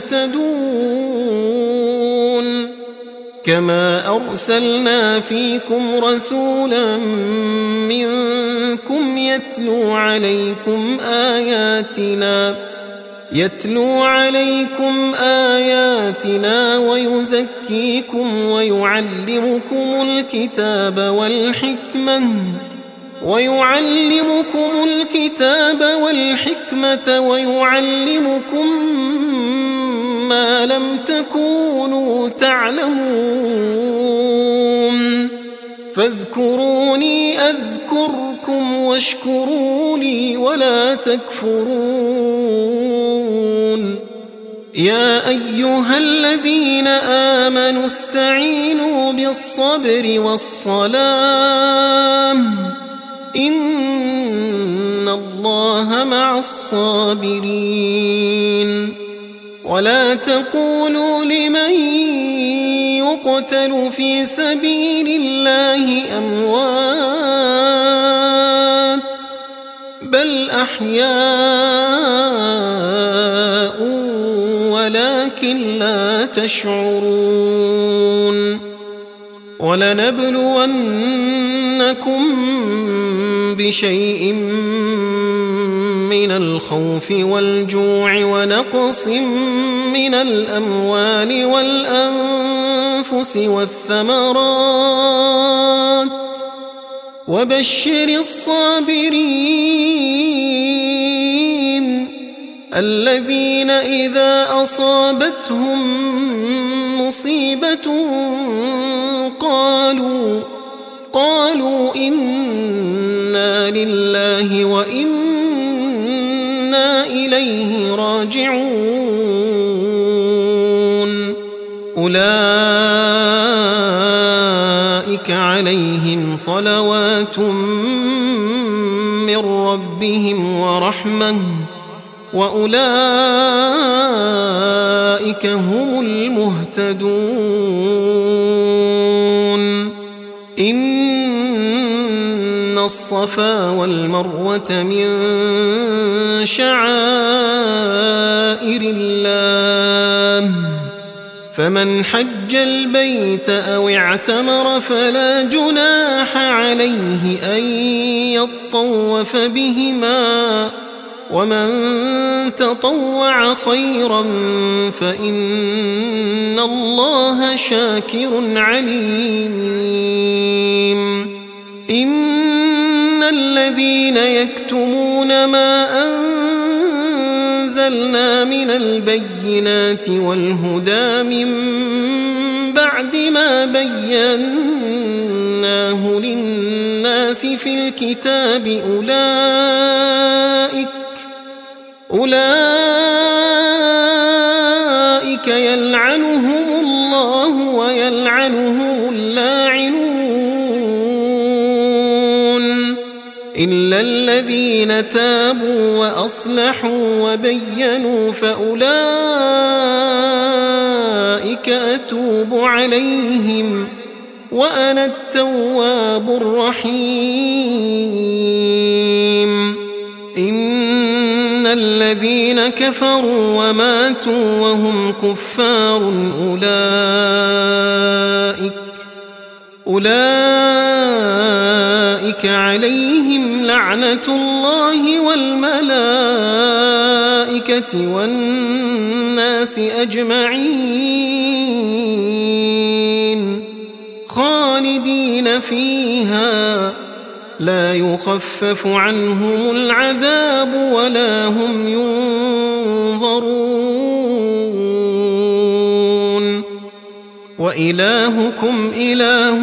تهتدون كما أرسلنا فيكم رسولا منكم يتلو عليكم آياتنا يتلو عليكم آياتنا ويزكيكم ويعلمكم الكتاب والحكمة ويعلمكم الكتاب والحكمة ويعلمكم ما لم تكونوا تعلمون فاذكروني أذكركم واشكروا لي ولا تكفرون يا أيها الذين آمنوا استعينوا بالصبر والصلاة إن الله مع الصابرين ولا تقولوا لمن يقتل في سبيل الله أموات بل أحياء ولكن لا تشعرون ولنبلونكم بشيء من الخوف والجوع ونقص من الأموال والأنفس والثمرات وبشر الصابرين الذين إذا أصابتهم مصيبة قالوا قالوا إنا لله وإنا إليه راجعون أولئك عليهم صلوات من ربهم ورحمة وأولئك هم المهتدون إن الصفا والمروة من شعائر الله فمن حج البيت أو اعتمر فلا جناح عليه أن يطوف بهما ومن تطوع خيرا فإن الله شاكر عليم إن الذين يكتمون ما أنزلنا من البينات والهدى من بعد ما بيناه للناس في الكتاب أولئك أولئك يلعنهم الله ويلعنهم اللاعنون إلا الذين تابوا وأصلحوا وبينوا فأولئك أتوب عليهم وأنا التواب الرحيم إن الذين كفروا وماتوا وهم كفار أولئك أولئك عليهم لعنة الله والملائكة والناس أجمعين خالدين فيها لا يخفف عنهم العذاب ولا هم ينظرون وإلهكم إله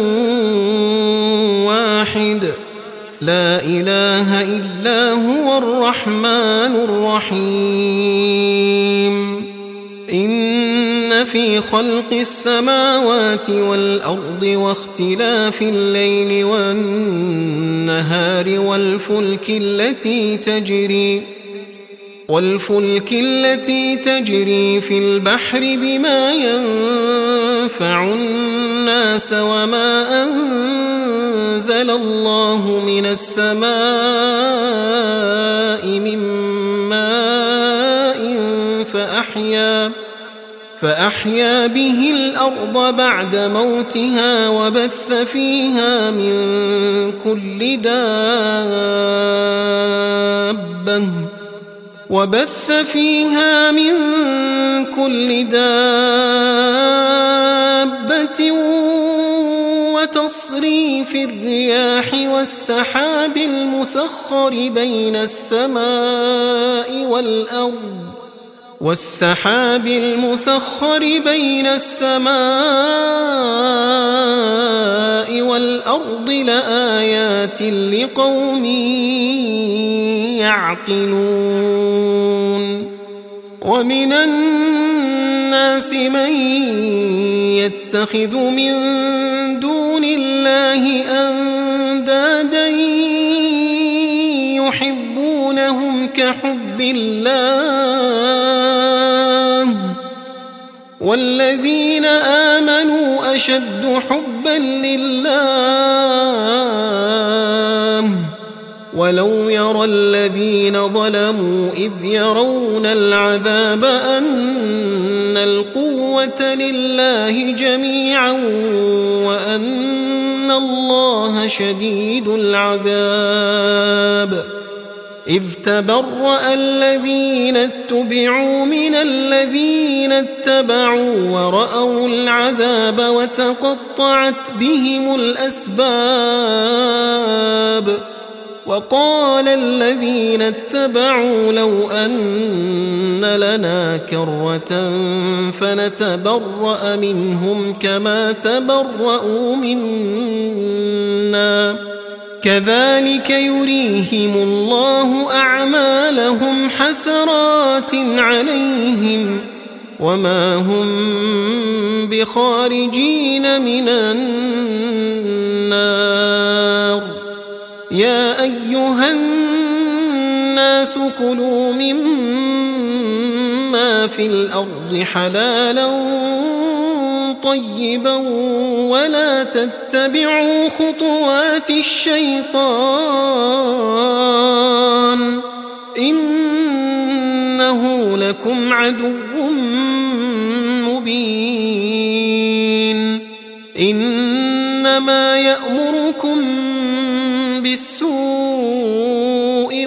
واحد لا إله إلا هو الرحمن الرحيم إن إن في خلق السماوات والأرض واختلاف الليل والنهار والفلك التي تجري والفلك التي تجري في البحر بما ينفع الناس وما أنزل الله من السماء من ماء فأحيا فأحيا به الأرض بعد موتها وبث فيها من كل دابة وبث فيها من كل دابة وتصريف الرياح والسحاب المسخر بين السماء والأرض والسحاب المسخر بين السماء والأرض لآيات لقوم يعقلون ومن الناس من يتخذ من دون الله أندادا يحبونهم كحب الله والذين آمنوا أشد حبا لله ولو يرى الذين ظلموا إذ يرون العذاب أن القوة لله جميعا وأن الله شديد العذاب إذ تبرأ الذين اتبعوا من الذين اتبعوا ورأوا العذاب وتقطعت بهم الأسباب وقال الذين اتبعوا لو أن لنا كرة فنتبرأ منهم كما تبرأوا منا كذلك يريهم الله أعمالهم حسرات عليهم وما هم بخارجين من النار يا أيها الناس كلوا مما في الأرض حلالا طيبا ولا تتبعوا خطوات الشيطان إنه لكم عدو مبين إنما يأمركم بالسوء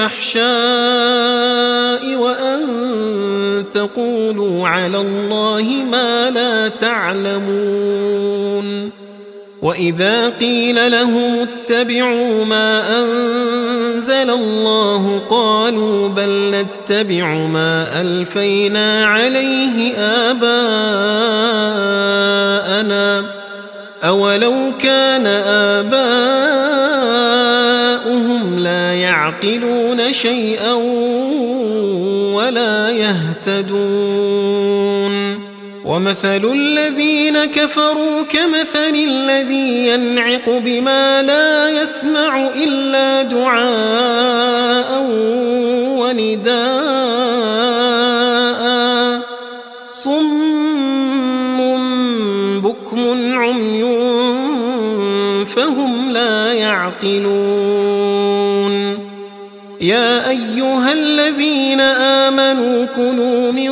والفحشاء وأن تقولوا على الله ما لا تعلمون وإذا قيل لهم اتبعوا ما أنزل الله قالوا بل نتبع ما ألفينا عليه آباءنا أولو كان آباؤهم لا يعقلون شيئا ولا يهتدون ومثل الذين كفروا كمثل الذي ينعق بما لا يسمع إلا دعاء ونداء صم بكم عمي فهم لا يعقلون يا أيها الذين آمنوا كلوا من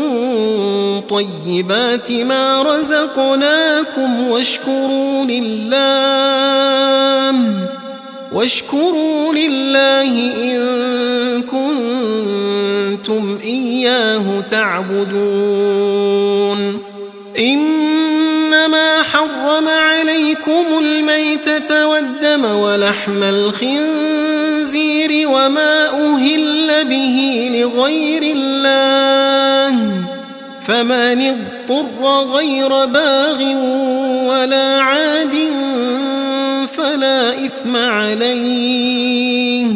طيبات ما رزقناكم واشكروا لله واشكروا لله إن كنتم إياه تعبدون إنما حرم عليكم الميتة والدم ولحم الخنزير وما أهل به لغير الله فمن اضطر غير باغ ولا عاد فلا إثم عليه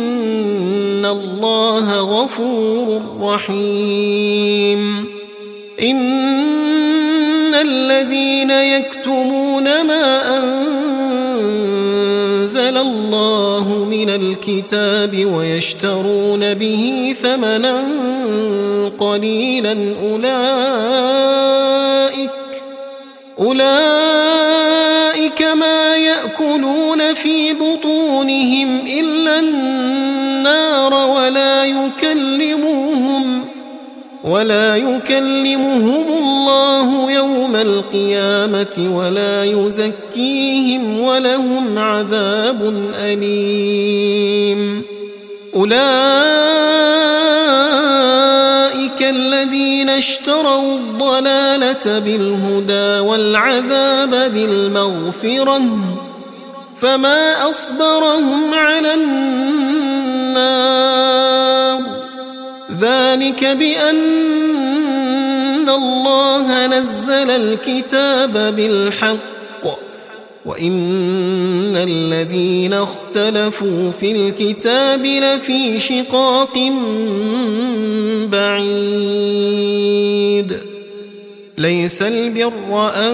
إن الله غفور رحيم إن الذين يكتمون ما أنزل الله من الكتاب ويشترون به ثمنا قليلا أولئك أولئك ما يأكلون في بطونهم إلا النار ولا يكلمهم ولا يكلمهم الله يوم القيامة ولا يزكيهم ولهم عذاب أليم. أولئك الذين اشتروا الضلالة بالهدى والعذاب بالمغفرة فما أصبرهم على النار ذلك بأن الله نزل الكتاب بالحق وإن الذين اختلفوا في الكتاب لفي شقاق بعيد. ليس البر أن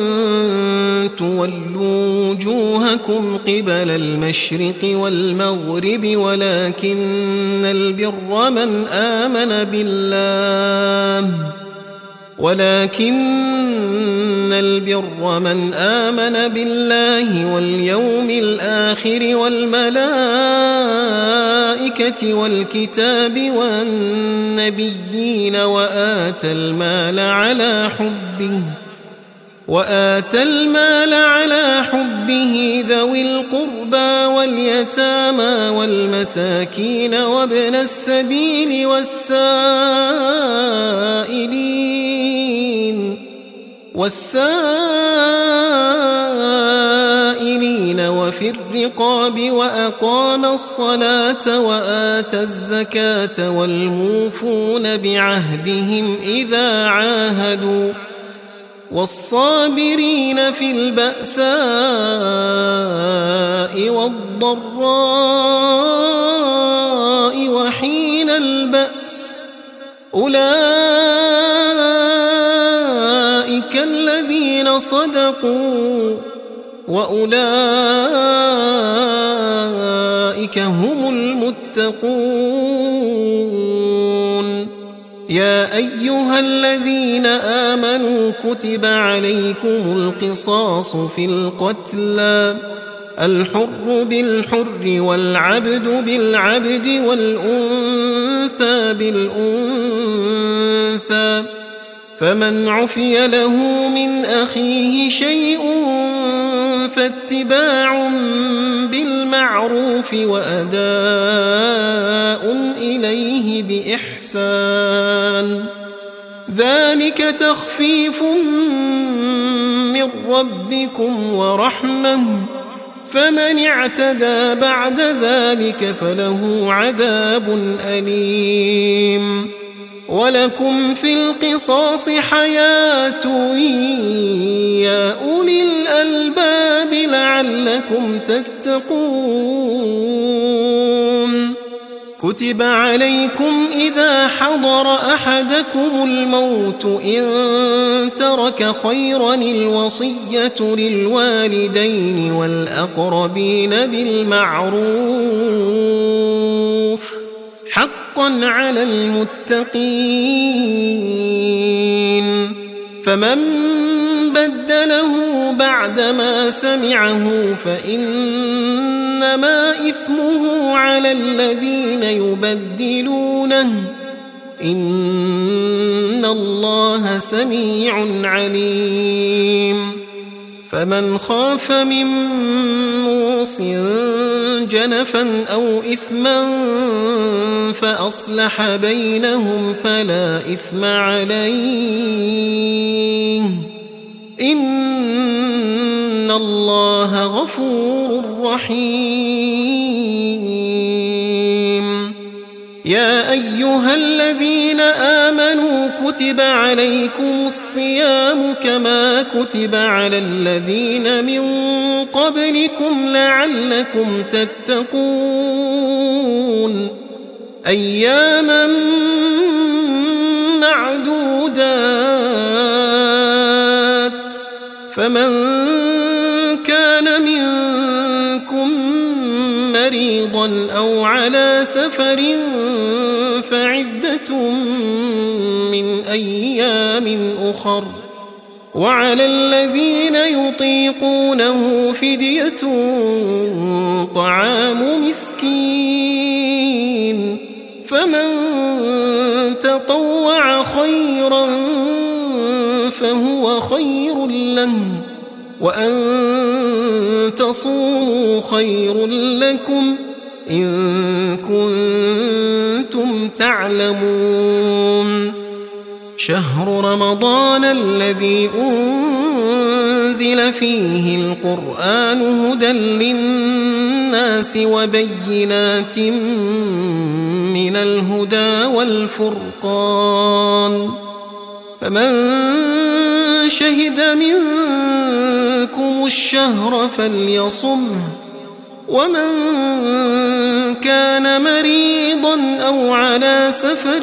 تولوا وجوهكم قبل المشرق والمغرب ولكن البر من آمن بالله ولكن البر من آمن بالله واليوم الآخر والملائكة والكتاب والنبيين وآتى المال على حبه وآتى المال على حبه ذوي القربى واليتامى والمساكين وابن السبيل والسائلين والسائلين وفي الرقاب وأقام الصلاة وآتى الزكاة والموفون بعهدهم إذا عاهدوا والصابرين في البأساء والضراء وحين البأس أولئك الذين صدقوا وأولئك هم المتقون. يا أيها الذين آمنوا كتب عليكم القصاص في القتلى الحر بالحر والعبد بالعبد والأنثى بالأنثى فمن عفي له من أخيه شيء فاتباع بالمعروف وأداء إليه بإحسان ذلك تخفيف من ربكم ورحمة فمن اعتدى بعد ذلك فله عذاب أليم. ولكم في القصاص حياة يا أولي الألباب لعلكم تتقون. كتب عليكم إذا حضر أحدكم الموت إن ترك خيرا الوصية للوالدين والأقربين بالمعروف حقا على المتقين. فمن بدله بعدما سمعه فإنما إثمه على الذين يبدلونه إن الله سميع عليم. فمن خاف من موص جنفا أو إثما فأصلح بينهم فلا إثم عليه إن الله غفور رحيم. يا أيها الذين آمنوا كتب عليكم الصيام كما كتب على الذين من قبلكم لعلكم تتقون أياما معدودات فمن كان منكم مريضا أو على سفر فعدة من أيام أخر وعلى الذين يطيقونه فدية طعام مسكين فمن تطوع خيرا فهو خير له وأن تصوموا خير لكم إن كنتم تعلمون شهر رمضان الذي أنزل فيه القرآن هدى للناس وبينات من الهدى والفرقان فمن شهد منكم الشهر فليصمه ومن كان مريضا أو على سفر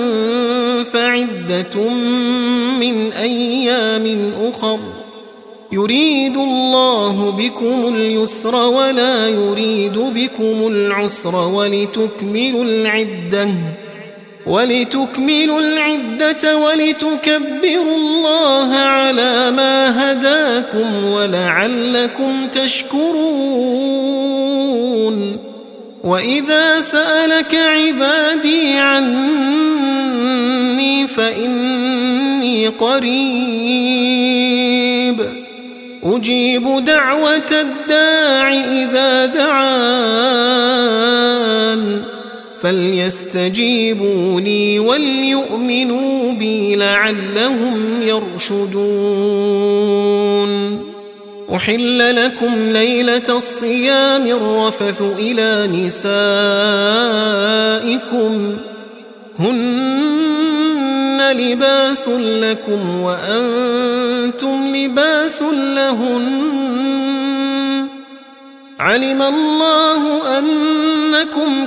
فعدة من أيام أخر يريد الله بكم اليسر ولا يريد بكم العسر ولتكملوا العدة ولتكملوا العدة ولتكبروا الله على ما هداكم ولعلكم تشكرون وإذا سألك عبادي عني فإني قريب أجيب دعوة الداع إذا دعان فليستجيبوا لي وليؤمنوا بي لعلهم يرشدون أحل لكم ليلة الصيام الرفث إلى نسائكم هن لباس لكم وأنتم لباس لهن علم الله أنكم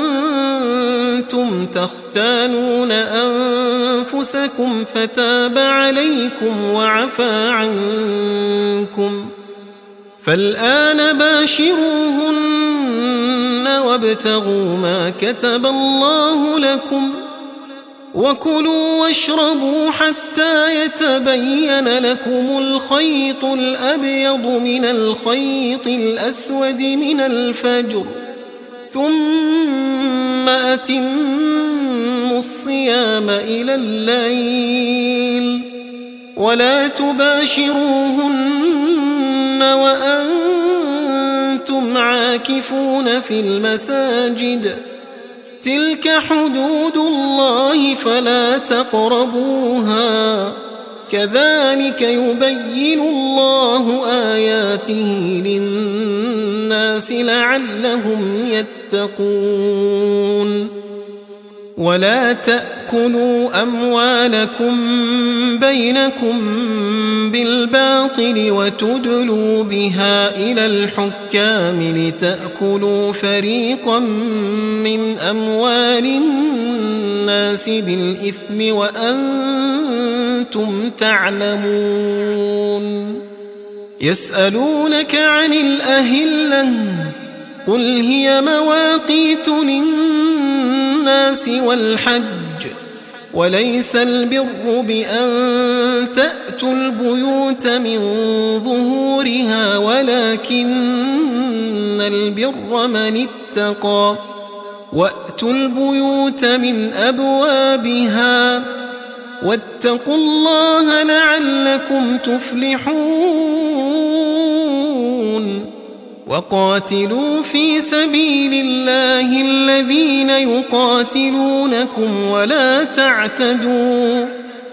كنتم تختانون أنفسكم فتاب عليكم وعفى عنكم فالآن باشروهن وابتغوا ما كتب الله لكم وكلوا واشربوا حتى يتبين لكم الخيط الأبيض من الخيط الأسود من الفجر ثم أتموا الصيام إلى الليل ولا تباشروهن وأنتم عاكفون في المساجد تلك حدود الله فلا تقربوها كذلك يبين الله آياته للناس لعلهم يتقون ولا تأكلوا أموالكم بينكم بالباطل وتدلوا بها إلى الحكام لتأكلوا فريقا من أموال الناس بالإثم وأنتم تعلمون يسألونك عن الأهلة قل هي مواقيت للناس والحج وليس البر بأن تأتوا البيوت من ظهورها ولكن البر من اتقى وأتوا البيوت من أبوابها واتقوا الله لعلكم تفلحون وقاتلوا في سبيل الله الذين يقاتلونكم ولا تعتدوا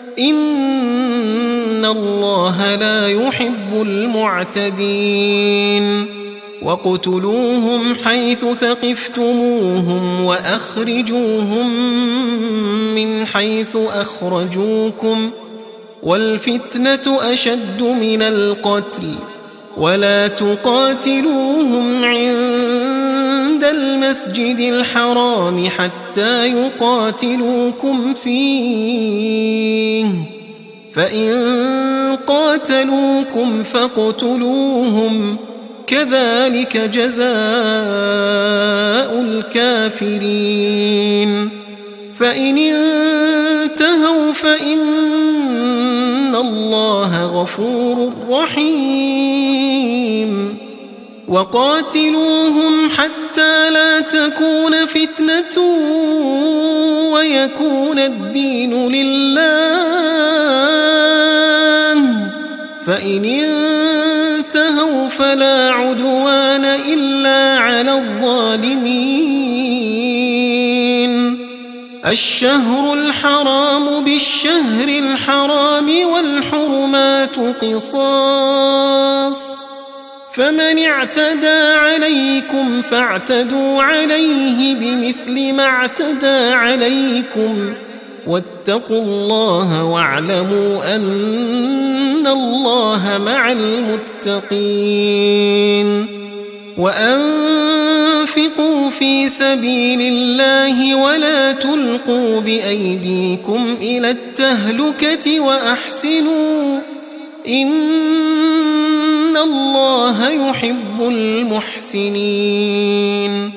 إن الله لا يحب المعتدين وقتلوهم حيث ثقفتموهم وأخرجوهم من حيث أخرجوكم والفتنة أشد من القتل ولا تقاتلوهم عند المسجد الحرام حتى يقاتلوكم فيه فإن قاتلوكم فاقتلوهم كذلك جزاء الكافرين فإن انتهوا فإن الله غفور رحيم وقاتلوهم حتى لا تكون فتنة ويكون الدين لله فإن انتهوا فلا عدوان إلا على الظالمين الشهر الحرام بالشهر الحرام والحرمات قصاص فمن اعتدى عليكم فاعتدوا عليه بمثل ما اعتدى عليكم واتقوا الله واعلموا أن الله مع المتقين وأنفقوا في سبيل الله ولا تلقوا بأيديكم إلى التهلكة وأحسنوا إن الله يحب المحسنين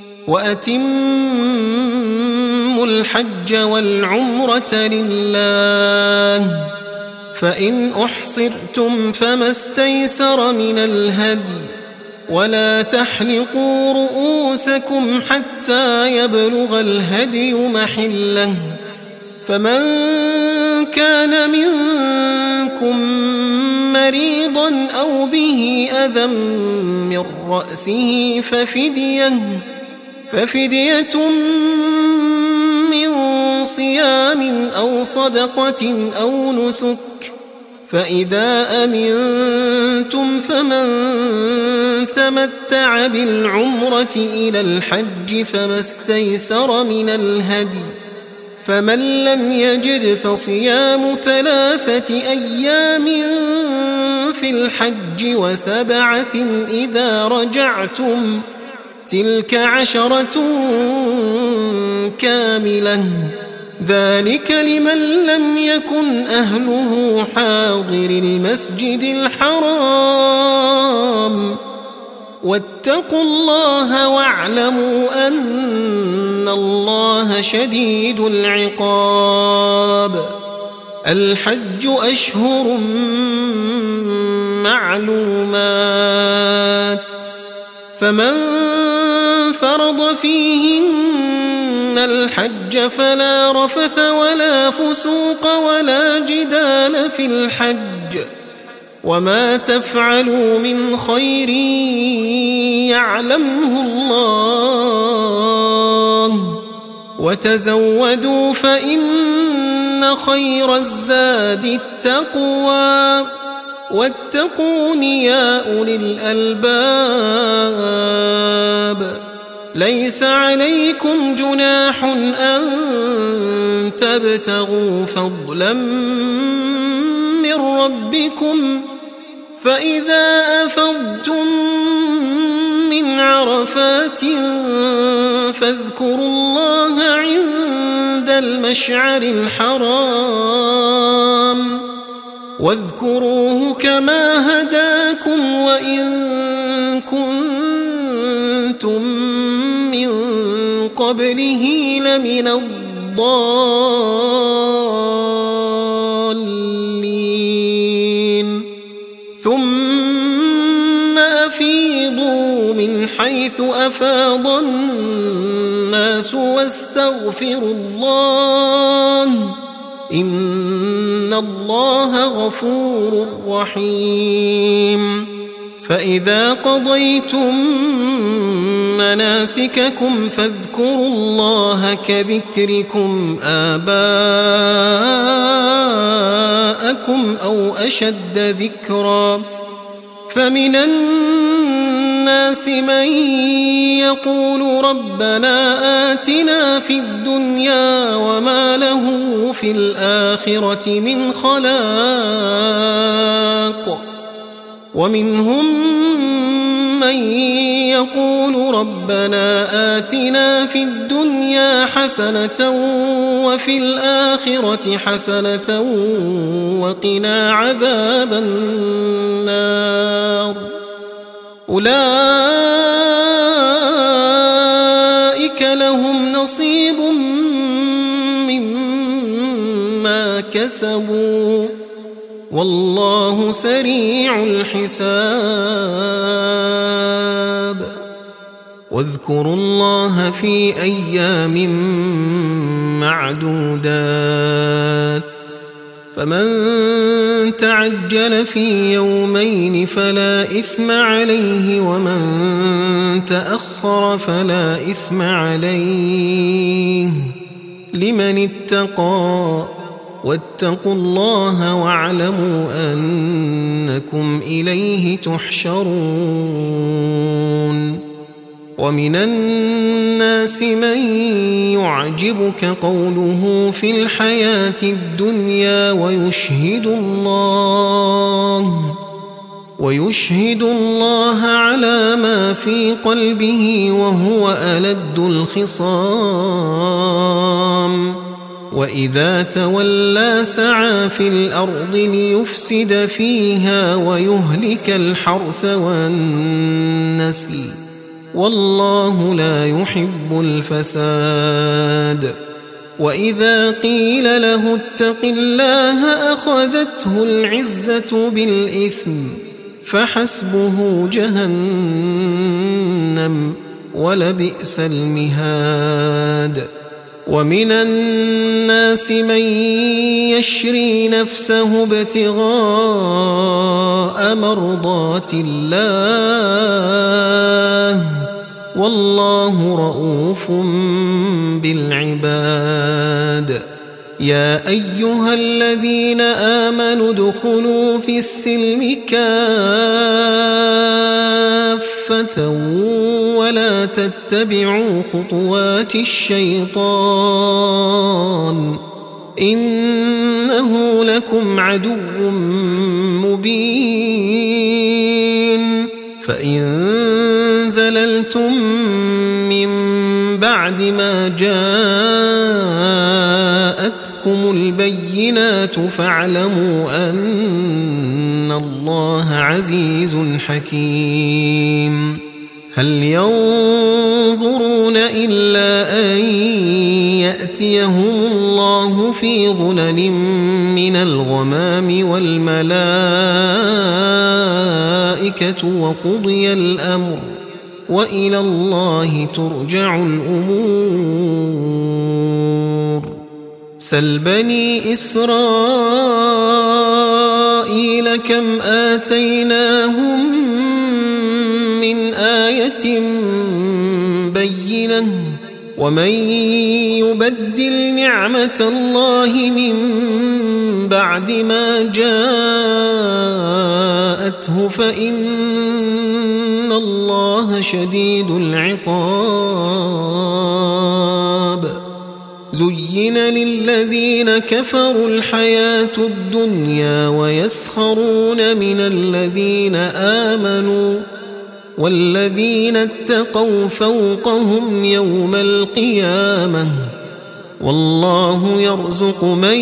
وأتموا الحج والعمرة لله فإن أحصرتم فما استيسر من الهدي ولا تحلقوا رؤوسكم حتى يبلغ الهدي محله فمن كان منكم مريضا أو به أذى من رأسه ففدية ففدية من صيام أو صدقة أو نسك فإذا أمنتم فمن تمتع بالعمرة إلى الحج فما استيسر من الهدي فمن لم يجد فصيام ثلاثة أيام في الحج وسبعة إذا رجعتم تلك عشرة كاملة ذلك لمن لم يكن أهله حاضر المسجد الحرام واتقوا الله واعلموا أن الله شديد العقاب الحج أشهر معلومات فمن فرض فيهن الحج فلا رفث ولا فسوق ولا جدال في الحج وما تفعلوا من خير يعلمه الله وتزودوا فإن خير الزاد التقوى واتقون يا أولي الألباب ليس عليكم جناح أن تبتغوا فضلا من ربكم فإذا أفضتم من عرفات فاذكروا الله عند المشعر الحرام واذكروه كما هداكم وإن كنتم من قبله لمن الضالين ثم أفيضوا من حيث أفاض الناس واستغفروا الله إن الله غفور رحيم فإذا قضيتم مناسككم فاذكروا الله كذكركم آباءكم أو أشد ذكرا فمن الناس من يقول ربنا آتنا في الدنيا وما له في الآخرة من خلاق ومنهم من يقول ربنا آتنا في الدنيا حسنة وفي الآخرة حسنة وقنا عذاب النار أولئك لهم نصيب مما كسبوا والله سريع الحساب واذكروا الله في أيام معدودات فمن تعجل في يومين فلا إثم عليه ومن تأخر فلا إثم عليه لمن اتقى واتقوا الله واعلموا أنكم إليه تحشرون ومن الناس من يعجبك قوله في الحياة الدنيا ويشهد الله ويشهد الله على ما في قلبه وهو ألد الخصام وإذا تولى سعى في الأرض ليفسد فيها ويهلك الحرث والنسل والله لا يحب الفساد وإذا قيل له اتق الله أخذته العزة بالإثم فحسبه جهنم ولبئس المهاد ومن الناس من يشري نفسه ابتغاء مرضات الله والله رؤوف بالعباد يا أيها الذين آمنوا ادخلوا في السلم كافة ولا تتبعوا خطوات الشيطان إنه لكم عدو مبين فإن زللتم من بعد ما جاءتكم البينات فاعلموا أن الله عزيز حكيم هل ينظرون إلا أن يأتيهم الله في ظلل من الغمام والملائكة وقضي الأمر وإلى الله ترجع الأمور سل بني إسرائيل كم آتيناهم من آية بينة ومن يبدل نعمة الله من بعد ما جاءته فإن الله شديد العقاب زين للذين كفروا الحياة الدنيا ويسخرون من الذين آمنوا والذين اتقوا فوقهم يوم القيامة والله يرزق من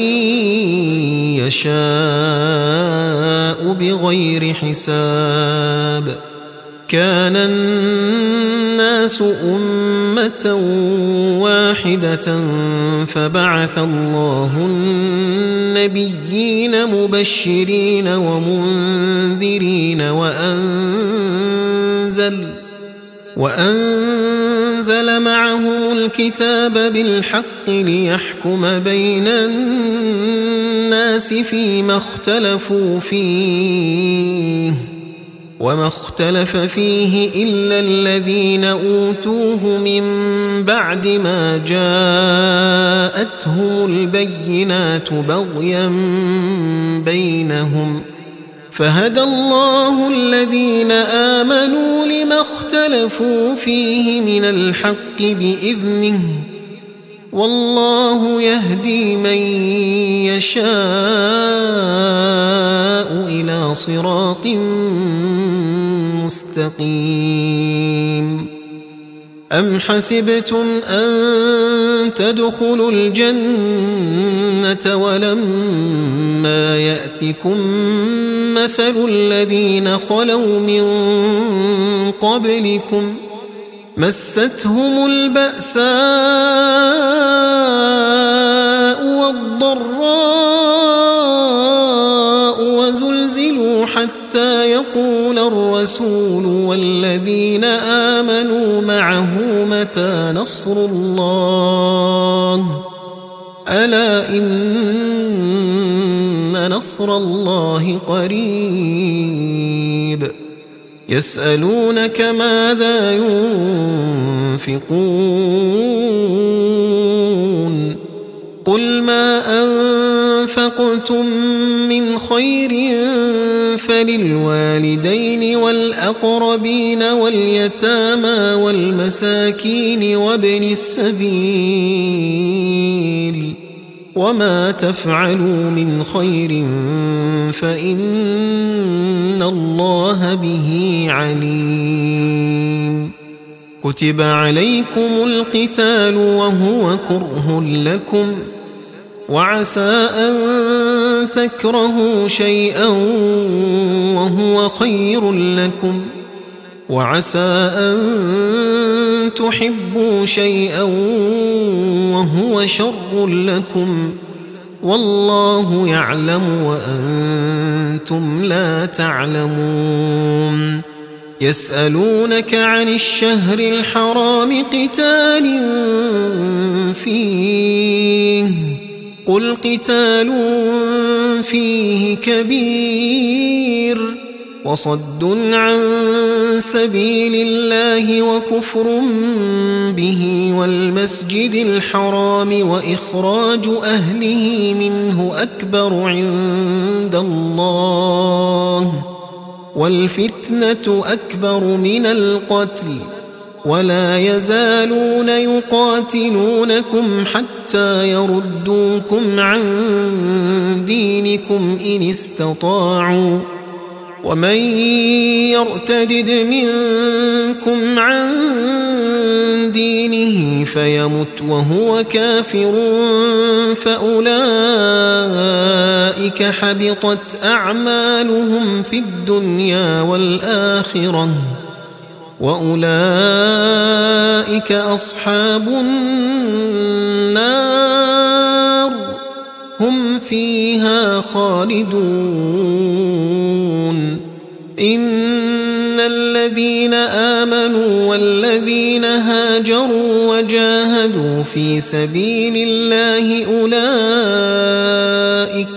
يشاء بغير حساب كان الناس أمة واحدة فبعث الله النبيين مبشرين ومنذرين وأنزل وأنزل معهم الكتاب بالحق ليحكم بين الناس فيما اختلفوا فيه وما اختلف فيه إلا الذين أوتوه من بعد ما جاءتهم البينات بغيا بينهم فهدى الله الذين آمنوا لما اختلفوا فيه من الحق بإذنه والله يهدي من يشاء إلى صراط مستقيم. أم حسبتم أن تدخلوا الجنة ولما يأتكم مثل الذين خلوا من قبلكم مستهم البأساء والضراء وزلزلوا حتى يقول الرسول والذين آمنوا معه متى نصر الله ألا إن نصر الله قريب. يسألونك ماذا ينفقون قل ما أنفقتم من خير فللوالدين والأقربين واليتامى والمساكين وابن السبيل وما تفعلوا من خير فإن الله به عليم. كتب عليكم القتال وهو كره لكم وعسى أن تكرهوا شيئا وهو خير لكم وعسى أن تحبوا شيئا وهو شر لكم والله يعلم وأنتم لا تعلمون. يسألونك عن الشهر الحرام قتال فيه قل قتال فيه كبير وصد عن سبيل الله وكفر به والمسجد الحرام وإخراج أهله منه أكبر عند الله والفتنة أكبر من القتل ولا يزالون يقاتلونكم حتى يردوكم عن دينكم إن استطاعوا ومن يرتدد منكم عن دينه فيمت وهو كافر فأولئك حبطت أعمالهم في الدنيا والآخرة وأولئك أصحاب النار هم فيها خالدون. إن الذين آمنوا والذين هاجروا وجاهدوا في سبيل الله أولئك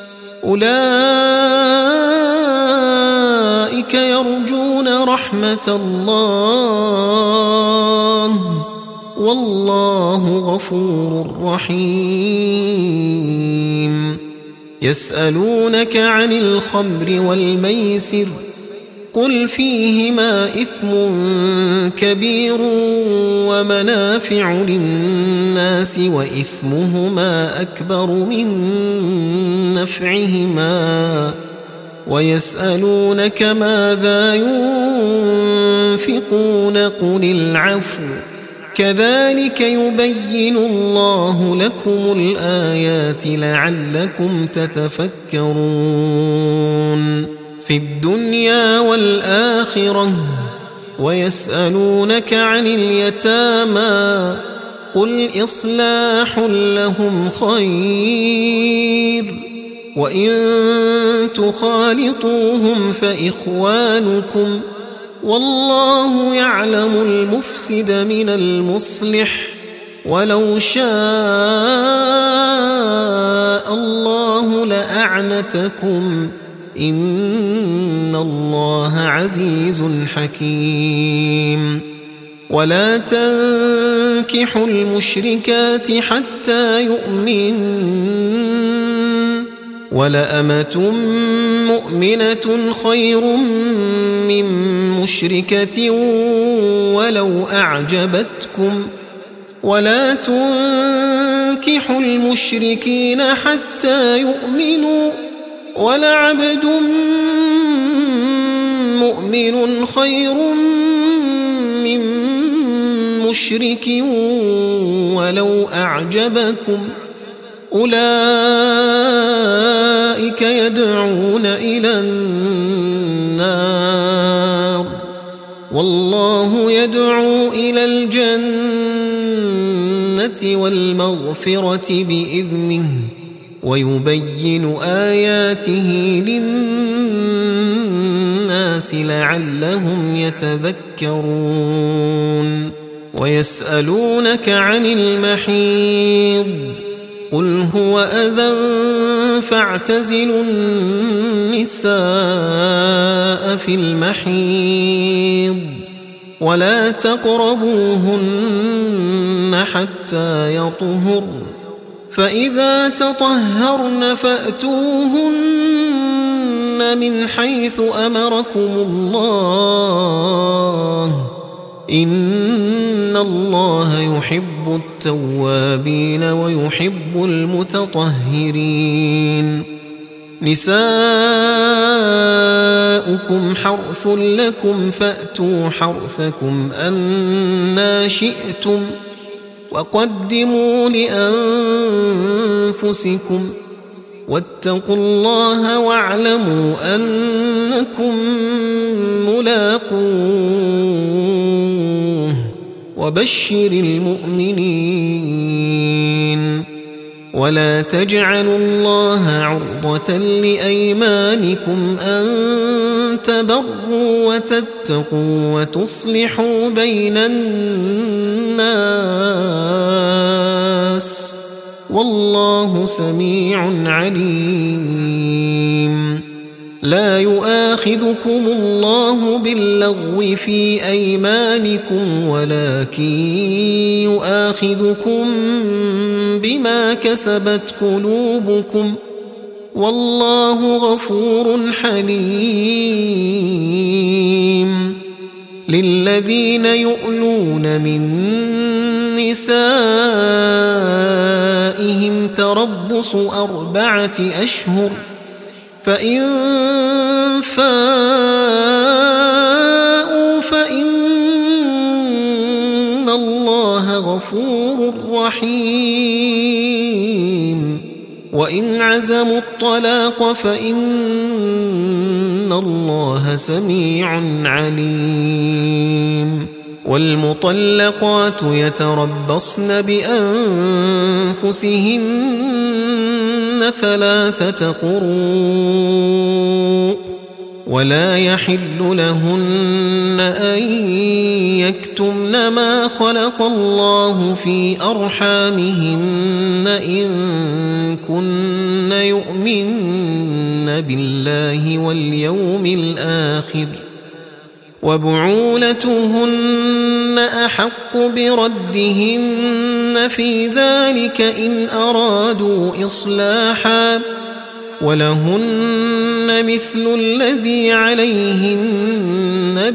أولئك يرجون رحمة الله والله غفور رحيم. يسألونك عن الخمر والميسر قل فيهما إثم كبير ومنافع للناس وإثمهما أكبر من نفعهما ويسألونك ماذا ينفقون قل العفو كذلك يبين الله لكم الآيات لعلكم تتفكرون في الدنيا والآخرة. ويسألونك عن اليتامى قل إصلاح لهم خير وإن تخالطوهم فإخوانكم والله يعلم المفسد من المصلح ولو شاء الله لأعنتكم إن الله عزيز حكيم. ولا تنكحوا المشركات حتى يؤمنوا ولأمة مؤمنة خير من مشركة ولو أعجبتكم ولا تنكحوا المشركين حتى يؤمنوا ولعبد مؤمن خير من مشرك ولو أعجبكم أولئك يدعون إلى النار والله يدعو إلى الجنة والمغفرة بإذنه ويبين آياته للناس لعلهم يتذكرون ويسألونك عن المحيض قل هو أذى فاعتزلوا النساء في المحيض ولا تقربوهن حتى يطهرن فإذا تطهرن فأتوهن من حيث أمركم الله إن الله يحب التوابين ويحب المتطهرين نساؤكم حرث لكم فأتوا حرثكم أنا شئتم وقدموا لأنفسكم واتقوا الله واعلموا أنكم ملاقوه وبشر المؤمنين ولا تجعلوا الله عرضة لأيمانكم أن تبروا وتتقوا وتصلحوا بين الناس والله سميع عليم لا يؤاخذكم الله باللغو في أيمانكم ولكن يؤاخذكم بما كسبت قلوبكم والله غفور حليم للذين يؤلون من نسائهم تربص أربعة أشهر فإن فاءوا فإن الله غفور رحيم وإن عزموا الطلاق فإن الله سميع عليم والمطلقات يتربصن بأنفسهن ثلاثة قروء ولا يحل لهن أن يكتمن ما خلق الله في أرحامهن إن كن يؤمن بالله واليوم الآخر وبعولتهن أحق بردهن في ذلك إن أرادوا إصلاحا ولهن مثل الذي عليهن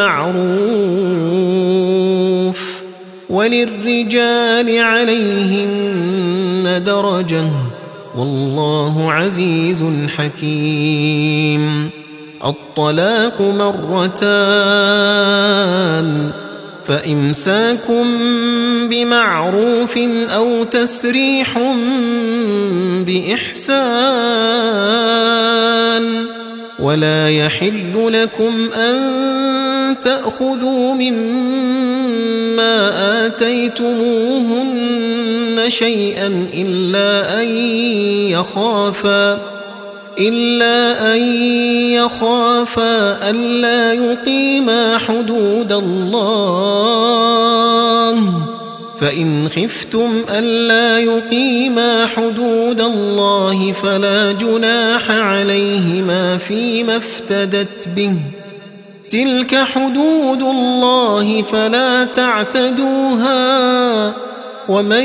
بالمعروف وللرجال عليهن درجة والله عزيز حكيم الطلاق مرتان فإمساك بمعروف أو تسريح بإحسان ولا يحل لكم أن تأخذوا مما آتيتموهن شيئا إلا أن يخافا إلا أن يخافا ألا يقيما حدود الله فإن خفتم ألا يقيما حدود الله فلا جناح عليهما فيما افتدت به تلك حدود الله فلا تعتدوها ومن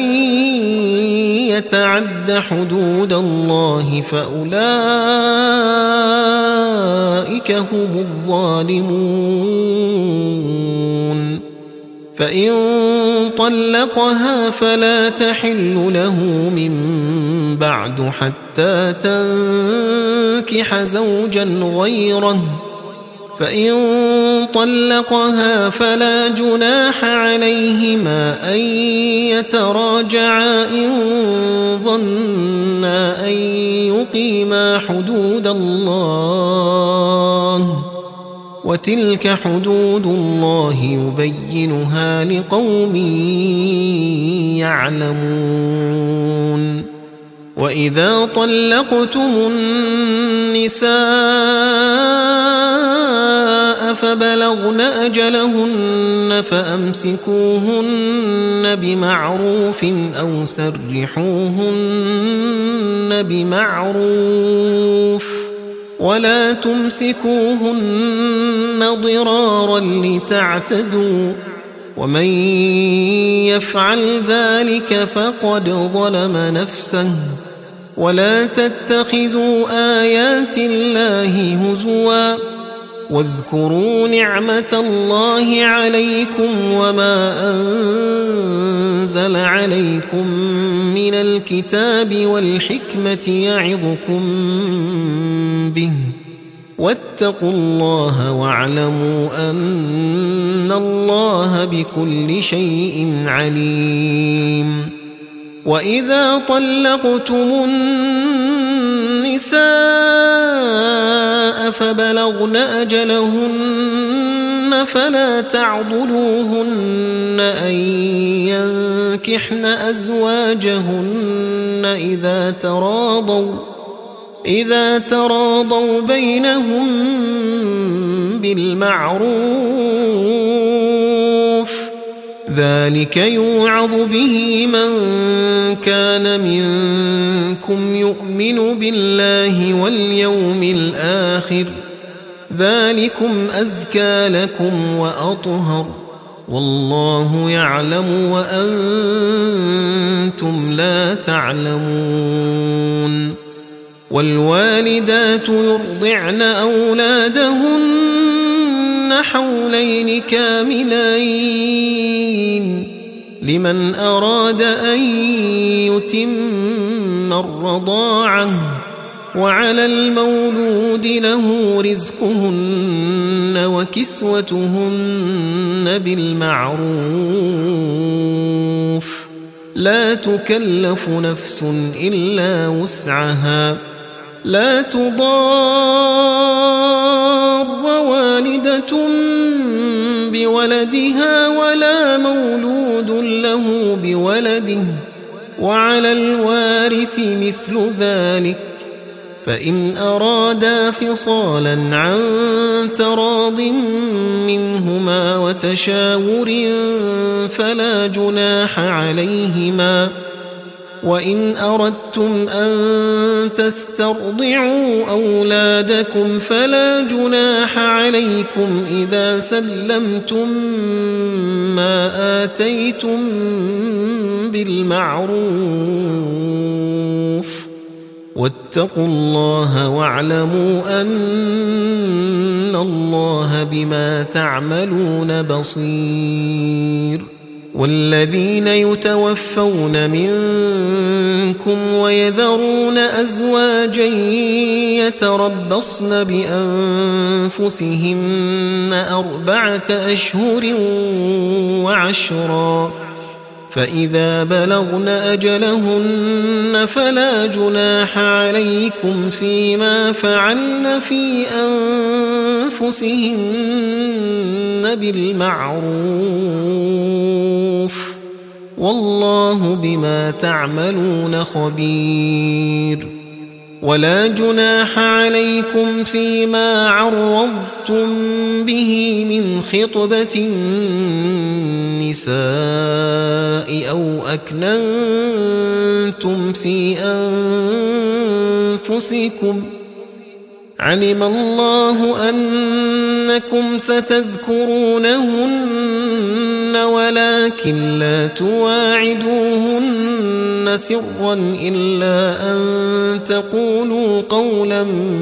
يتعد حدود الله فأولئك هم الظالمون فإن طلقها فلا تحل له من بعد حتى تنكح زوجا غيره فإن طلقها فلا جناح عليهما أن يتراجعا إن ظنا أن يقيما حدود الله، وتلك حدود الله يبينها لقوم يعلمون. وإذا طلقتم النساء فبلغن أجلهن فأمسكوهن بمعروف أو سرحوهن بمعروف، ولا تمسكوهن ضرارا لتعتدوا، ومن يفعل ذلك فقد ظلم نفسه. ولا تتخذوا آيات الله هزوا، واذكروا نعمة الله عليكم وما أنزل عليكم من الكتاب والحكمة يعظكم به، واتقوا الله واعلموا أن الله بكل شيء عليم. وإذا طلقتم النساء فبلغن أجلهن فلا تعضلوهن أن ينكحن أزواجهن إذا تراضوا إذا تراضوا بينهم بالمعروف، ذلك يوعظ به من كان منكم يؤمن بالله واليوم الآخر، ذلكم أزكى لكم وأطهر، والله يعلم وأنتم لا تعلمون. والوالدات يرضعن أولادهن حولين كاملين لمن أراد أن يتم الرضاعة، وعلى المولود له رزقهن وكسوتهن بالمعروف، لا تكلف نفس إلا وسعها، لا تضار والدة بولدها ولا مولود له بولده، وعلى الوارث مثل ذلك، فإن أرادا فصالا عن تراض منهما وتشاور فلا جناح عليهما. وإن أردتم أن تسترضعوا أولادكم فلا جناح عليكم إذا سلمتم ما آتيتم بالمعروف، واتقوا الله واعلموا أن الله بما تعملون بصير. والذين يتوفون منكم ويذرون أزواجا يتربصن بأنفسهن أربعة أشهر وعشرا، فإذا بلغن أجلهن فلا جناح عليكم فيما فعلن في أنفسهن بالمعروف، والله بما تعملون خبير. ولا جناح عليكم فيما عرضتم به من خطبة النساء أو أكننتم في أنفسكم، علم الله أنكم ستذكرونهن ولكن لا تواعدوهن سرا إلا أن تقولوا قولا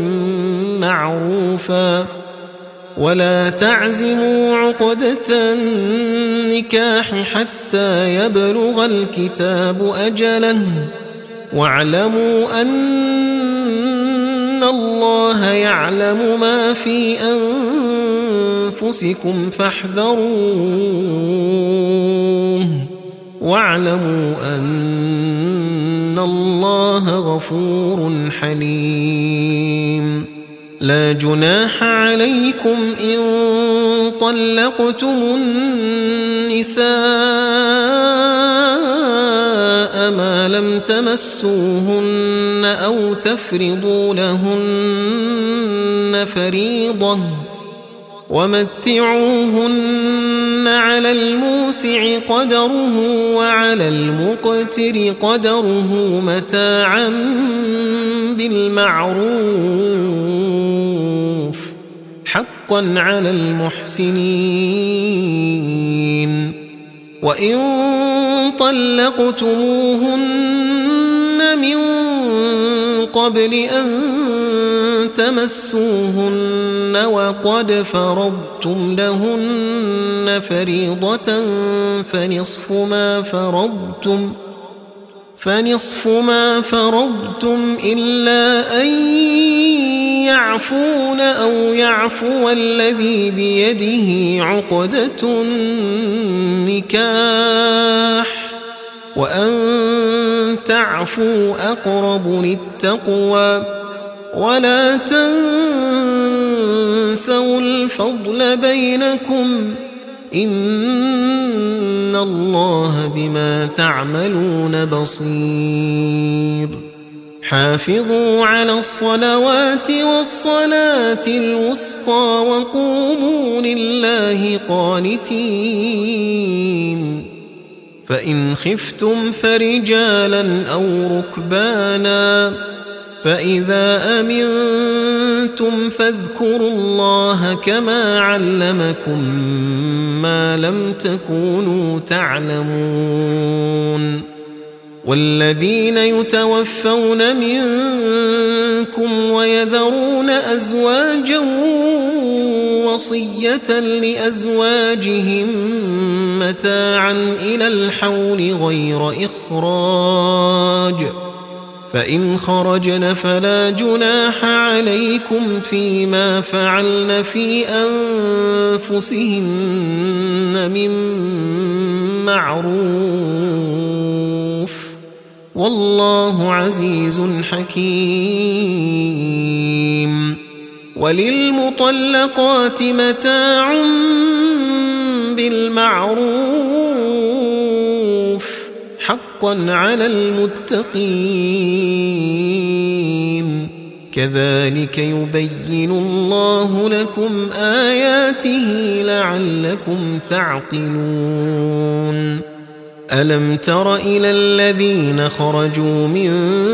معروفا، ولا تعزموا عقدة النكاح حتى يبلغ الكتاب أجله، واعلموا أن الله يعلم ما في أنفسكم أنفسكم فاحذروه واعلموا أن الله غفور حليم. لا جناح عليكم إن طلقتم النساء ما لم تمسوهن أو تفرضوا لهن فريضة ومتعوهن على الموسع قدره وعلى المقتر قدره متاعا بالمعروف حقا على المحسنين. وإن طلقتموهن من قبل أن تمسوهن وقد فرضتم لهن فريضة فنصف ما فرضتم فنصف ما فرضتم إلا أن يعفون أو يعفو الذي بيده عقدة النكاح وأن تعفوا أقرب للتقوى ولا تنسوا الفضل بينكم إن الله بما تعملون بصير. حافظوا على الصلوات والصلاة الوسطى وقوموا لله قانتين. فإن خفتم فرجالا أو ركبانا فإذا أمنتم فاذكروا الله كما علمكم ما لم تكونوا تعلمون. والذين يتوفون منكم ويذرون أزواجا وصية لأزواجهم متاعا إلى الحول غير إخراج فإن خرجن فلا جناح عليكم فيما فعلن في أنفسهن من معروف والله عزيز حكيم. وللمطلقات متاع بالمعروف حقا على المتقين. كذلك يبين الله لكم آياته لعلكم تعقلون. ألم تر إلى الذين خرجوا من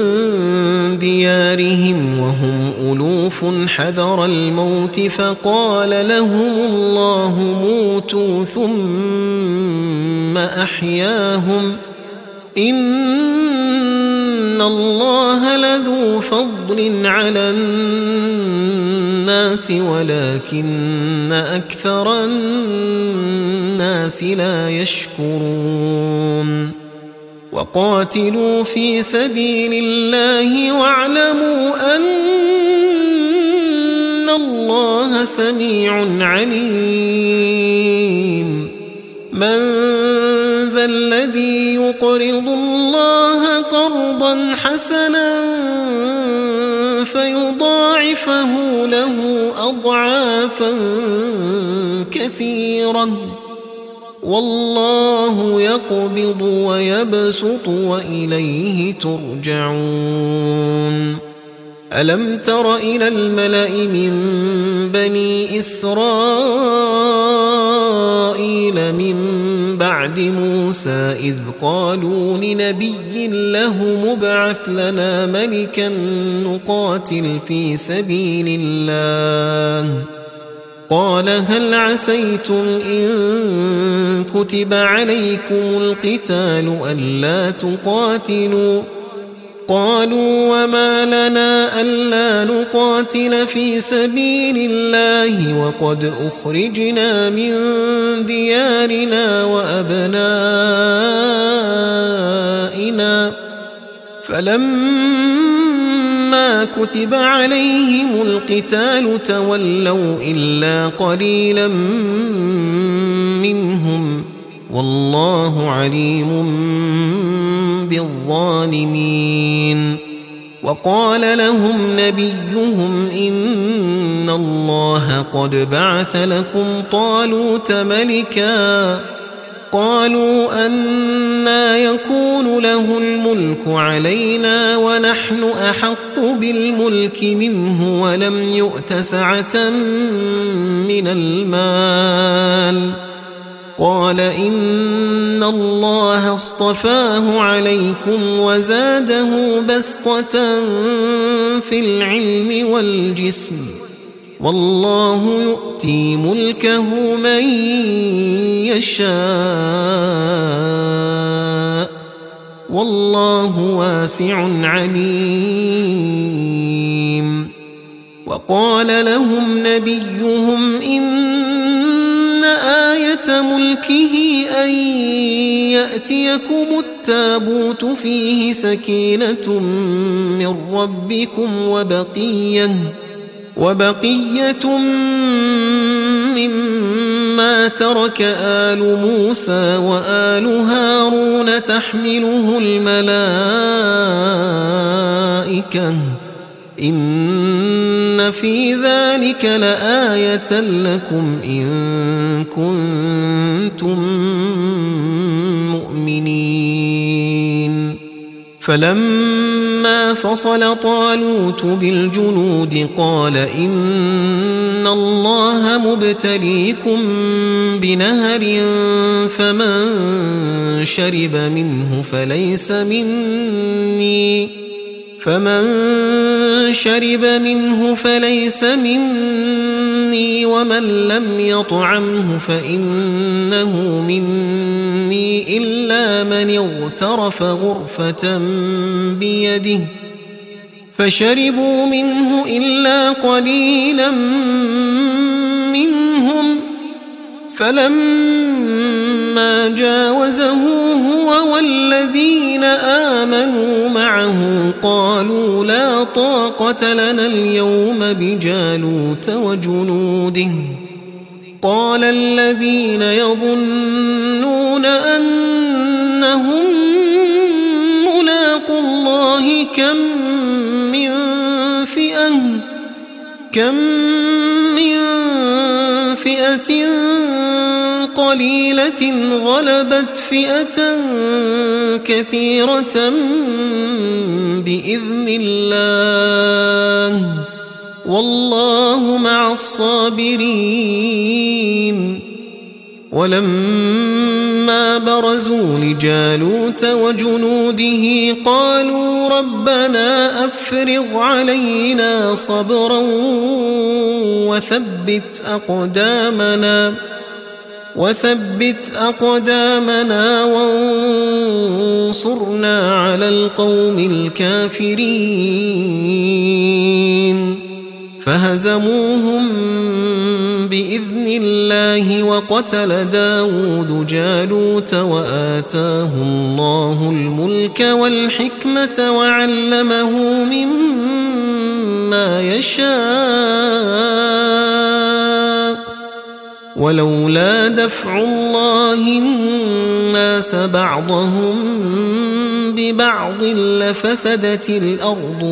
ديارهم وهم ألوف حذر الموت فقال لهم الله موتوا ثم أحياهم إن الله لذو فضل على الناس ولكن أكثر الناس لا يشكرون. وقاتلوا في سبيل الله واعلموا أن الله سميع عليم. من ذا الذي يقرض الله قرضا حسنا فيضاعفه له أضعافا كثيرة والله يقبض ويبسط وإليه ترجعون. ألم تر إلى الملأ من بني إسرائيل من بعد موسى إذ قالوا لنبي له مبعث لنا ملكا نقاتل في سبيل الله قال هل عسيتم إن كتب عليكم القتال ألا تقاتلوا قالوا وما لنا ألا نقاتل في سبيل الله وقد أخرجنا من ديارنا وأبنائنا فلما فلما كتب عليهم القتال تولوا إلا قليلا منهم والله عليم بالظالمين. وقال لهم نبيهم إن الله قد بعث لكم طالوت ملكا قالوا أنى يكون له الملك علينا ونحن أحق بالملك منه ولم يؤت سعة من المال قال إن الله اصطفاه عليكم وزاده بسطة في العلم والجسم والله يؤتي ملكه من يشاء والله واسع عليم. وقال لهم نبيهم إن آية ملكه أن يأتيكم التابوت فيه سكينة من ربكم وبقية وبقية مما ترك آل موسى وآل هارون تحمله الملائكة إن في ذلك لآية لكم إن كنتم مؤمنين. فلما فصل طالوت بالجنود قال إن الله مبتليكم بنهر فمن شرب منه فليس مني فمن شرب منه فليس مني ومن لم يطعمه فإنه مني إلا من اغترف غرفة بيده فشربوا منه إلا قليلا منهم فلما جاوزه هو والذين آمنوا معه قالوا لا طاقة لنا اليوم بجالوت وجنوده قال الذين يظنون أنهم ملاقو الله كم من فئة كم من فئة قليلة غلبت فئة كثيرة بإذن الله والله مع الصابرين. ولما برزوا لجالوت وجنوده قالوا ربنا أفرغ علينا صبرا وثبت أقدامنا وثبت أقدامنا وانصرنا على القوم الكافرين. فهزموهم بإذن الله وقتل داود جالوت وآتاه الله الملك والحكمة وعلمه مما يشاء ولولا دفع الله الناس بعضهم ببعض لفسدت الأرض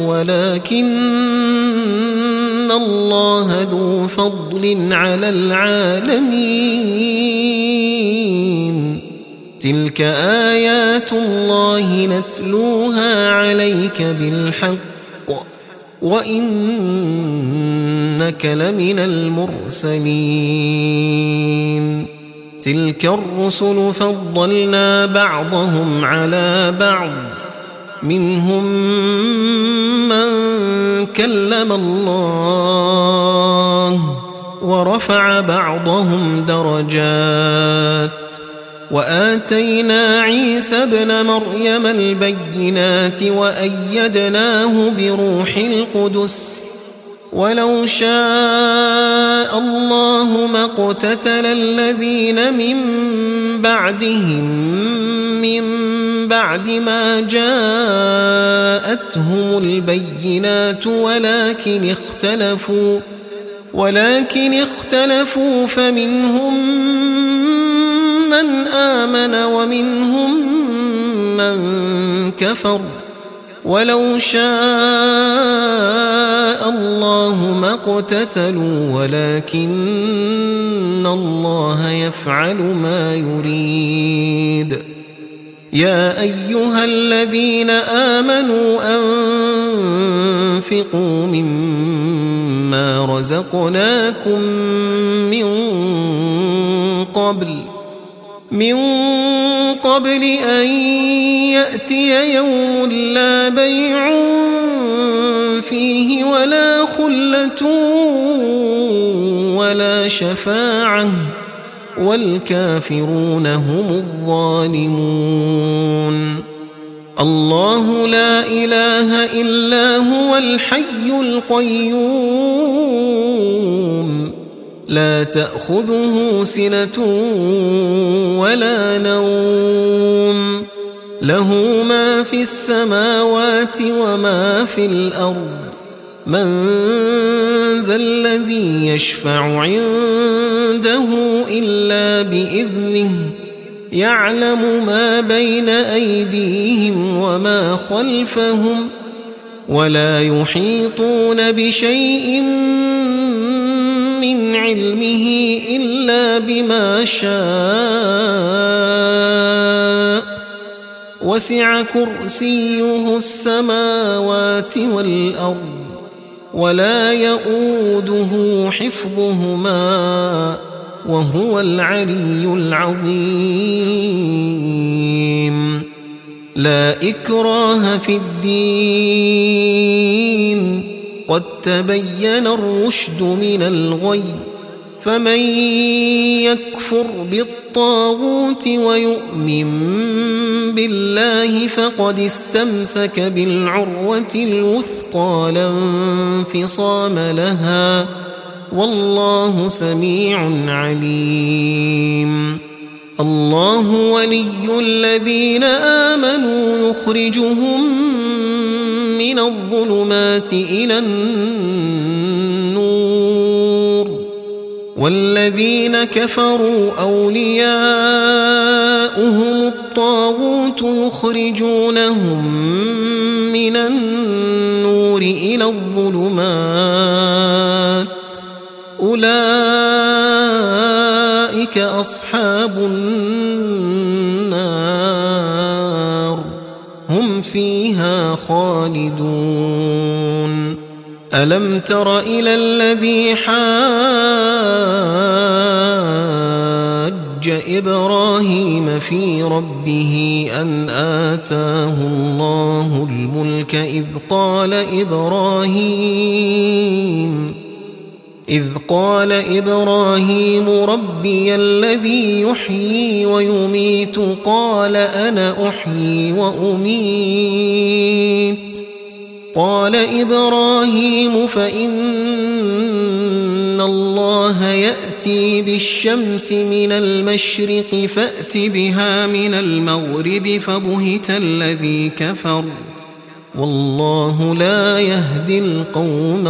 ولكن الله ذو فضل على العالمين. تلك آيات الله نتلوها عليك بالحق وإنك لمن المرسلين. تلك الرسل فضلنا بعضهم على بعض منهم من كلم الله ورفع بعضهم درجات وآتينا عيسى ابن مريم البينات وأيدناه بروح القدس ولو شاء الله ما اقتتل الذين من بعدهم من بعد ما جاءتهم البينات ولكن اختلفوا ولكن اختلفوا فمنهم من آمن ومنهم من كفر ولو شاء الله ما اقتتلوا ولكن الله يفعل ما يريد. يا أيها الذين آمنوا أنفقوا مما رزقناكم من قبل من قبل أن يأتي يوم لا بيع فيه ولا خلة ولا شفاعة والكافرون هم الظالمون. الله لا إله إلا هو الحي القيوم لا تأخذه سنة ولا نوم له ما في السماوات وما في الأرض من ذا الذي يشفع عنده إلا بإذنه يعلم ما بين أيديهم وما خلفهم ولا يحيطون بشيء من علمه إلا بما شاء وسع كرسيه السماوات والأرض ولا يؤوده حفظهما وهو العلي العظيم. لا إكراه في الدين قد تبين الرشد من الغي فمن يكفر بالطاغوت ويؤمن بالله فقد استمسك بالعروة الوثقى لا انفصام لها والله سميع عليم. الله ولي الذين آمنوا يخرجهم من الظلمات إلى النور والذين كفروا أولياؤهم الطاغوت يخرجونهم من النور إلى الظلمات أولئك أصحاب النار هم فيها خالدون. ألم تر إلى الذي حاج إبراهيم في ربه أن آتاه الله الملك إذ قال إبراهيم إذ قال إبراهيم ربي الذي يحيي ويميت قال أنا أحيي وأميت قال إبراهيم فإن الله يأتي بالشمس من المشرق فأت بها من المغرب فبهت الذي كفر والله لا يهدي القوم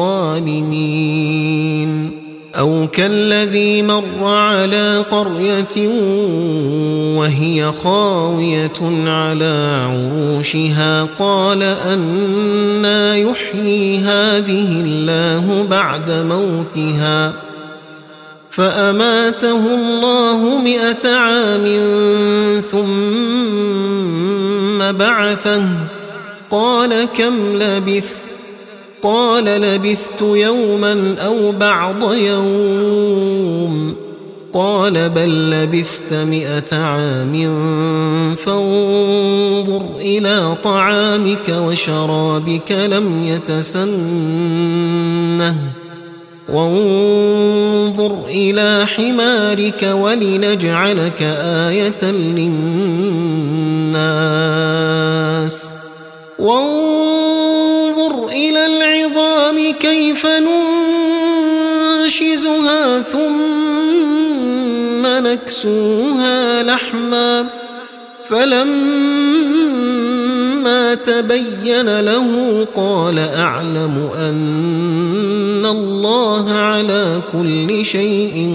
الظالمين. أو كالذي مر على قرية وهي خاوية على عروشها قال أنى يحيي هذه الله بعد موتها فأماته الله مئة عام ثم بعثه قال كم لبثت قال لبثت يوما أو بعض يوم قال بل لبثت مئة عام فانظر إلى طعامك وشرابك لم يتسنه وانظر إلى حمارك ولنجعلك آية للناس وانظر إلى العظام كيف فاكسوها لحما فلما تبين له قال أعلم أن الله على كل شيء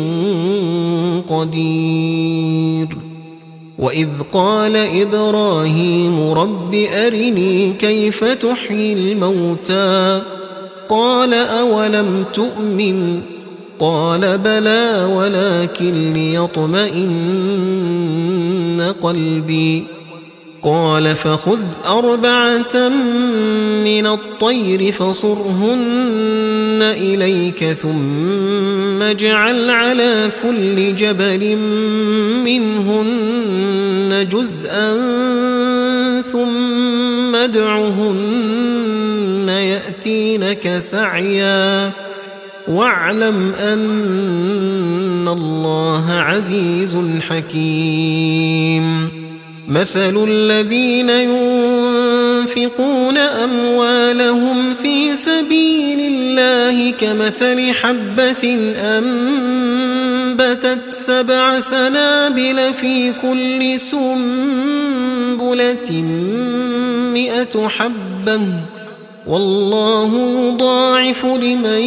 قدير. وإذ قال إبراهيم رب أرني كيف تحيي الموتى قال أولم تؤمن قال بلى ولكن ليطمئن قلبي قال فخذ أربعة من الطير فصرهن إليك ثم اجعل على كل جبل منهن جزءا ثم ادعهن يأتينك سعيا واعلم أن الله عزيز حكيم. مثل الذين ينفقون أموالهم في سبيل الله كمثل حبة أنبتت سبع سنابل في كل سنبلة مئة حبة والله يضاعف لمن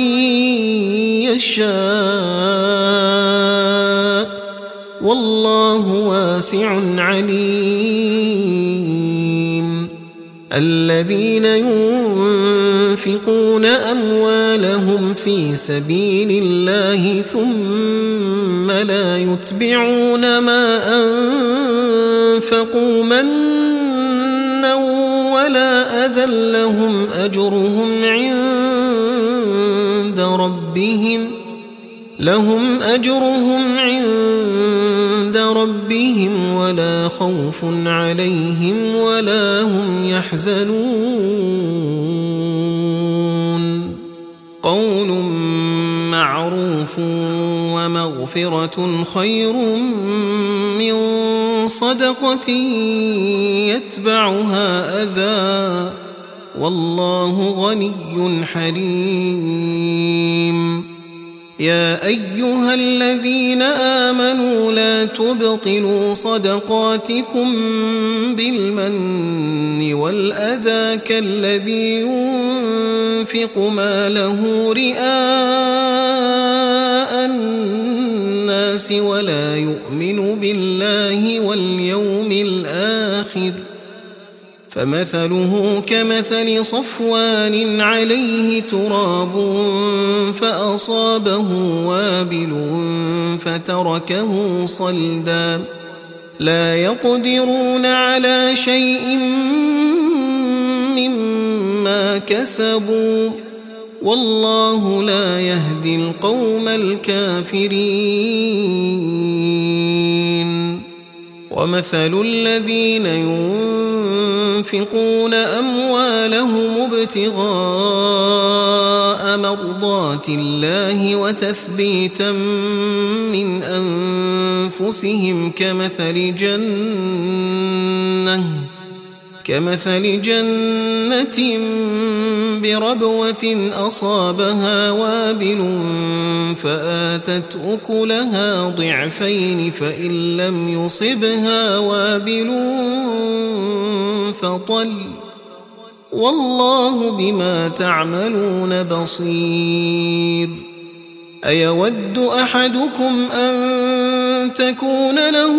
يشاء والله واسع عليم. الذين ينفقون أموالهم في سبيل الله ثم لا يتبعون ما أنفقوا منا ولا أذى لهم أجرهم عند ربهم لهم أجرهم عند ربهم ولا خوف عليهم ولا هم يحزنون. قول معروف ومغفرة خير من صدقة يتبعها أذى والله غني حليم. يا أيها الذين آمنوا لا تبطلوا صدقاتكم بالمن والأذى كالذي ينفق ماله رئاء الناس ولا يؤمن بالله واليوم الآخر فمثله كمثل صفوان عليه تراب فأصابه وابل فتركه صلدا لا يقدرون على شيء مما كسبوا والله لا يهدي القوم الكافرين. ومثل الذين ينفقون أموالهم ابتغاء مرضات الله وتثبيتا من أنفسهم كمثل جنة كمثل جنة بربوة أصابها وابل فآتت أكلها ضعفين فإن لم يصبها وابل فطل والله بما تعملون بصير. أيود أحدكم أن تكون له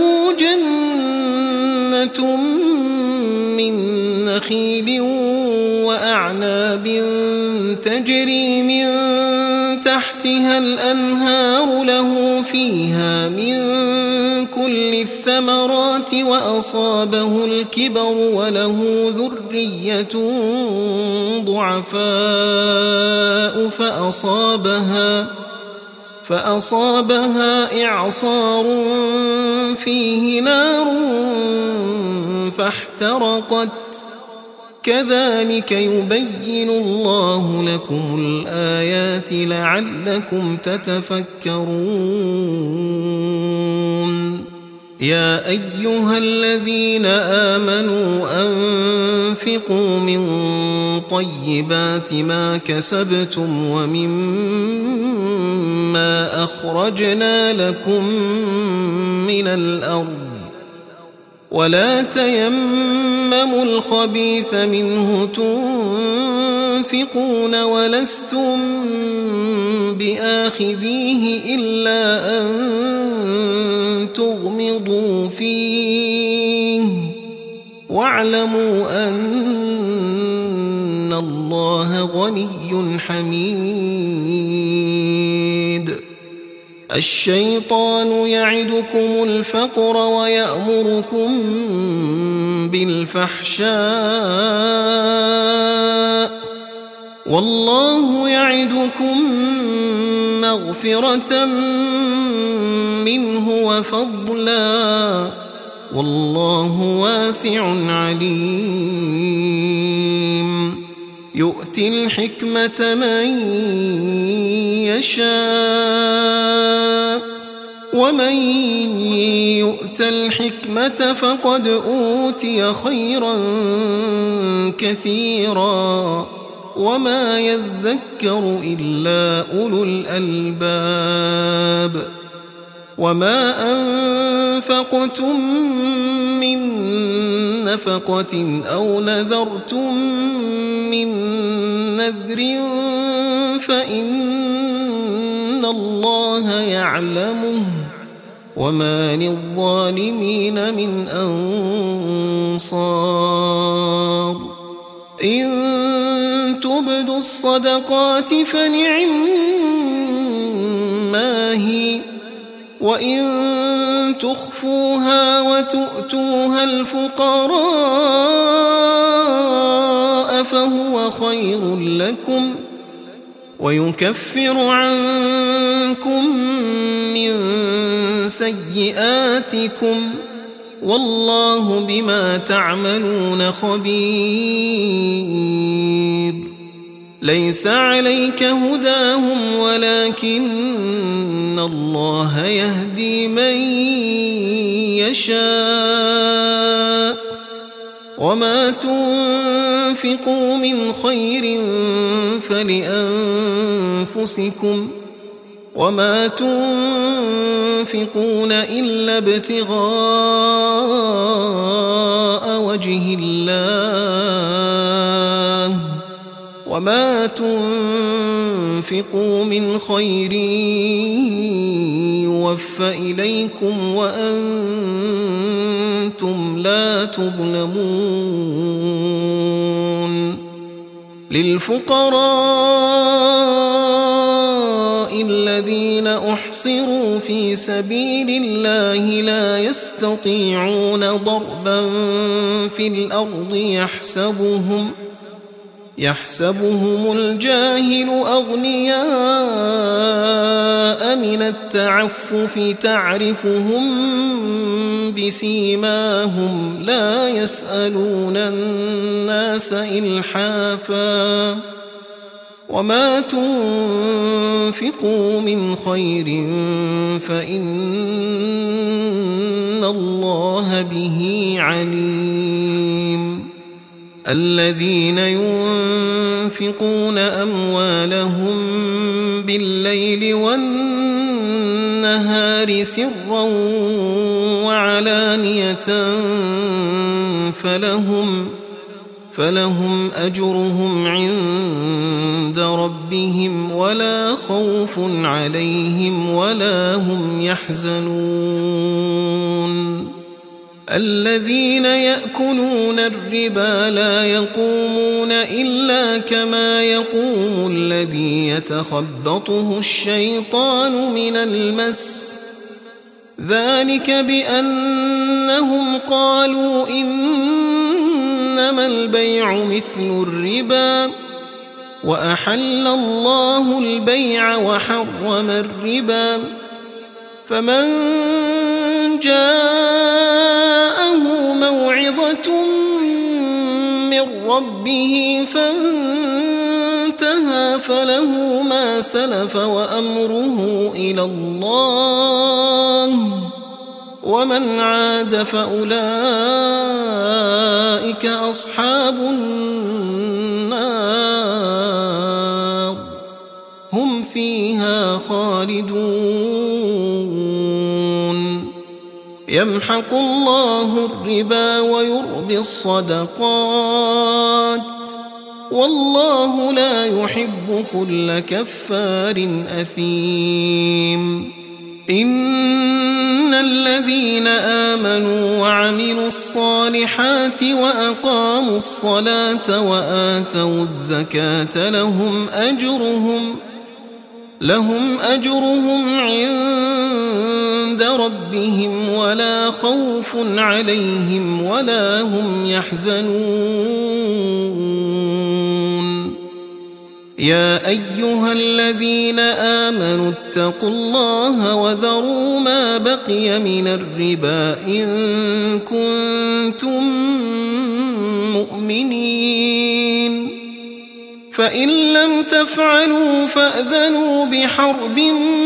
جنة من نخيل وأعناب تجري من تحتها الأنهار له فيها من كل الثمرات وأصابه الكبر وله ذرية ضعفاء فأصابها فأصابها إعصار فيه نار فاحترقت كذلك يبين الله لكم الآيات لعلكم تتفكرون. يا أيها الذين آمنوا وأنفقوا من طيبات ما كسبتم ومما أخرجنا لكم من الأرض ولا تيمموا الخبيث منه تنفقون ولستم بآخذيه إلا أن تغمضوا فيه واعلموا أن الله غني حميد. الشيطان يعدكم الفقر ويأمركم بالفحشاء والله يعدكم مغفرة منه وفضلا والله واسع عليم. يؤتي الحكمة من يشاء ومن يؤت الحكمة فقد أوتي خيرا كثيرا وما يذكر إلا أولو الألباب. وما أنفقتم من نفقة أو نذرتم من نذر فإن الله يعلمه وما للظالمين من أنصار. إن تبدوا الصدقات فنعما هي وإن تخفوها وتؤتوها الفقراء فهو خير لكم ويكفر عنكم من سيئاتكم والله بما تعملون خبير. ليس عليك هداهم ولكن الله يهدي من يشاء وما تنفقوا من خير فلأنفسكم وما تنفقون إلا ابتغاء وجه الله وما تنفقوا من خير يوفى إليكم وأنتم لا تظلمون. للفقراء الذين أحصروا في سبيل الله لا يستطيعون ضربا في الأرض يحسبهم يحسبهم الجاهل أغنياء من التعفف تعرفهم بسيماهم لا يسألون الناس إلحافا وما تنفقوا من خير فإن الله به عليم. الذين ينفقون أموالهم بالليل والنهار سرا وعلانية فلهم فلهم أجرهم عند ربهم ولا خوف عليهم ولا هم يحزنون. الذين يأكلون الربا لا يقومون إلا كما يقوم الذي يتخبطه الشيطان من المس ذلك بأنهم قالوا إنما البيع مثل الربا وأحل الله البيع وحرم الربا فمن جاءه موعظة من ربه فانتهى فله ما سلف وأمره إلى الله ومن عاد فأولئك أصحاب النار هم فيها خالدون. يمحق الله الربا ويربي الصدقات والله لا يحب كل كفار أثيم. إن الذين آمنوا وعملوا الصالحات وأقاموا الصلاة وآتوا الزكاة لهم أجرهم لهم أجرهم عند ربهم ولا خوف عليهم ولا هم يحزنون. يا أيها الذين آمنوا اتقوا الله وذروا ما بقي من الربا إن كنتم مؤمنين، فإن لم تفعلوا فأذنوا بحرب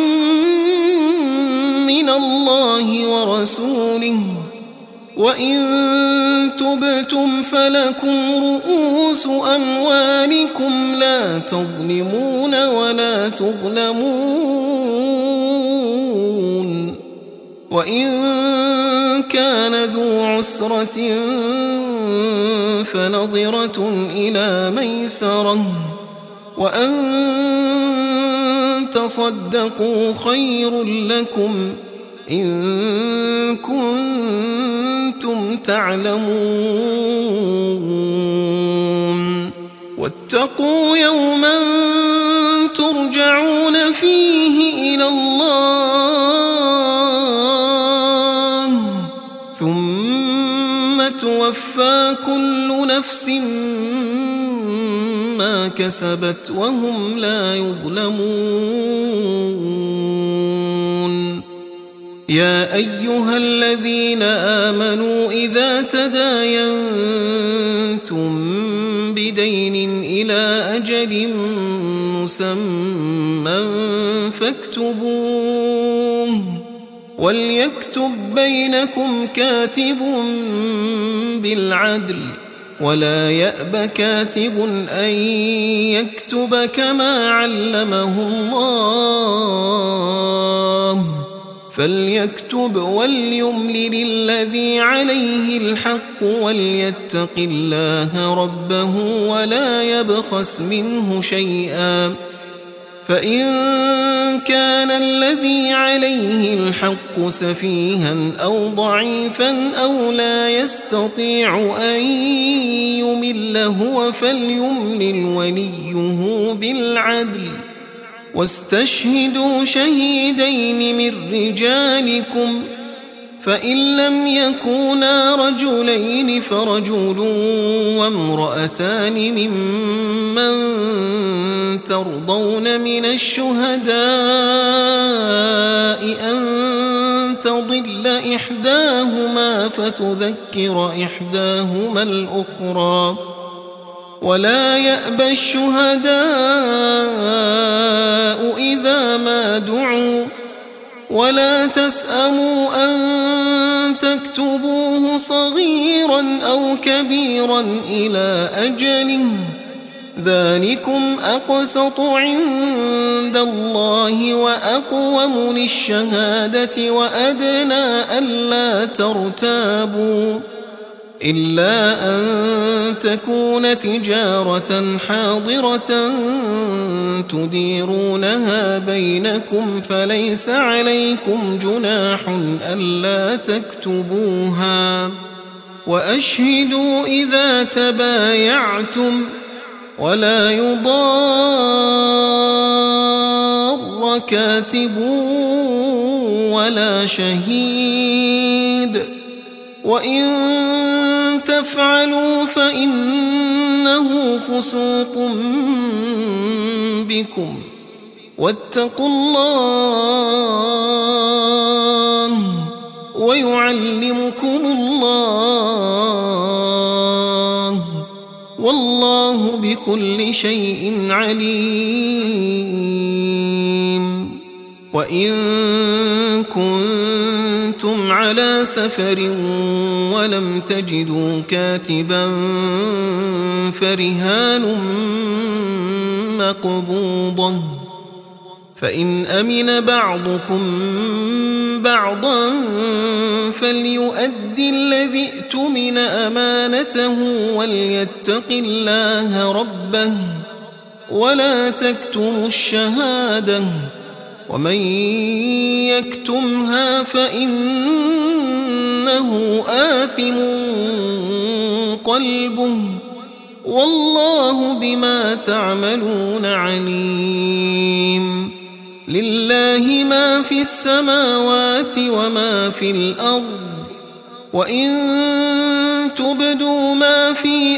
من الله ورسوله، وإن تبتم فلكم رؤوس أموالكم لا تظلمون ولا تظلمون. وإن كان ذو عسرة فنظرة إلى ميسرة وأن تصدقوا خير لكم إن كنتم تعلمون. واتقوا يوما ترجعون فيه إلى الله ثم توفى كل نفس ما كسبت وهم لا يظلمون. يا أيها الذين آمنوا إذا تداينتم بدين إلى أجل مسمى فاكتبوه وليكتب بينكم كاتب بالعدل ولا يأب كاتب أن يكتب كما علمه الله فليكتب وليملل الذي عليه الحق وليتق الله ربه ولا يبخس منه شيئا، فإن كان الذي عليه الحق سفيها أو ضعيفا أو لا يستطيع أن يمل هو فليملل وليه بالعدل واستشهدوا شهيدين من رجالكم، فإن لم يكونا رجلين فرجل وامرأتان ممن ترضون من الشهداء أن تضل إحداهما فتذكر إحداهما الأخرى، ولا يأبى الشهداء إذا ما دعوا، ولا تسأموا أن تكتبوه صغيرا أو كبيرا إلى أجله، ذلكم أقسط عند الله وأقوم للشهادة وأدنى ألا ترتابوا، إلا أن تكون تجارة حاضرة تديرونها بينكم فليس عليكم جناح ألا تكتبوها، وأشهدوا إذا تبايعتم، ولا يضار كاتب ولا شهيد، وإن تفعلوا فإنه فسوق بكم، واتقوا الله ويعلمكم الله والله بكل شيء عليم. وإن كنتم على سفر ولم تجدوا كاتبا فرهان مقبوضة، فإن أمن بعضكم بعضا فليؤد الذي اؤتمن أمانته وليتق الله ربه ولا تكتموا الشهادة، ومن يكتمها فإنه آثم قلبه والله بما تعملون عليم. لله ما في السماوات وما في الأرض، وإن تبدوا ما في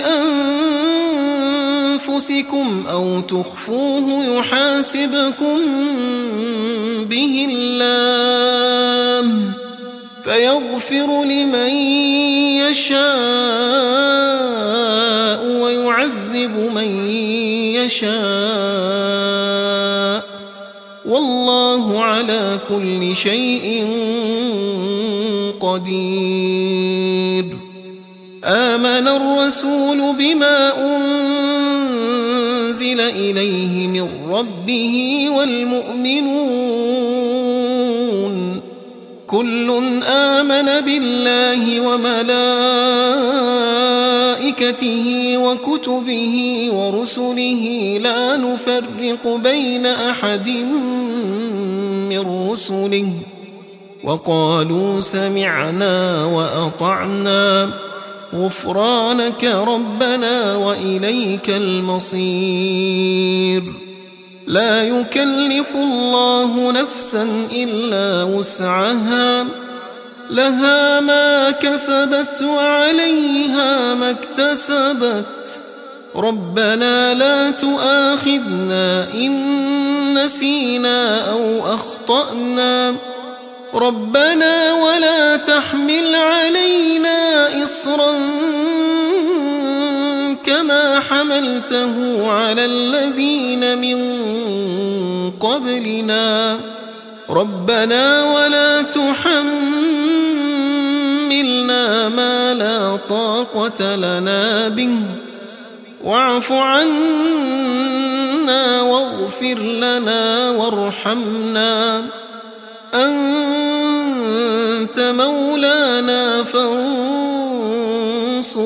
أنفسكم أو تخفوه يحاسبكم به الله فيغفر لمن يشاء ويعذب من يشاء والله على كل شيء قدير. آمن الرسول بما أنزل إليه من ربه والمؤمنون كل آمن بالله وملائكته وكتبه ورسله لا نفرق بين أحد من رسله وقالوا سمعنا وأطعنا غفرانك ربنا وإليك المصير. لا يكلف الله نفسا إلا وسعها لها ما كسبت وعليها ما اكتسبت ربنا لا تؤاخذنا إن نسينا أو أخطأنا ربنا ولا تحمل علينا إصرا كما حملته على الذين من قبلنا ربنا ولا تحملنا ما لا طاقة لنا به واعف عنا واغفر لنا وارحمنا أنت مولانا فانصرنا. فانصرنا على القوم الكافرين.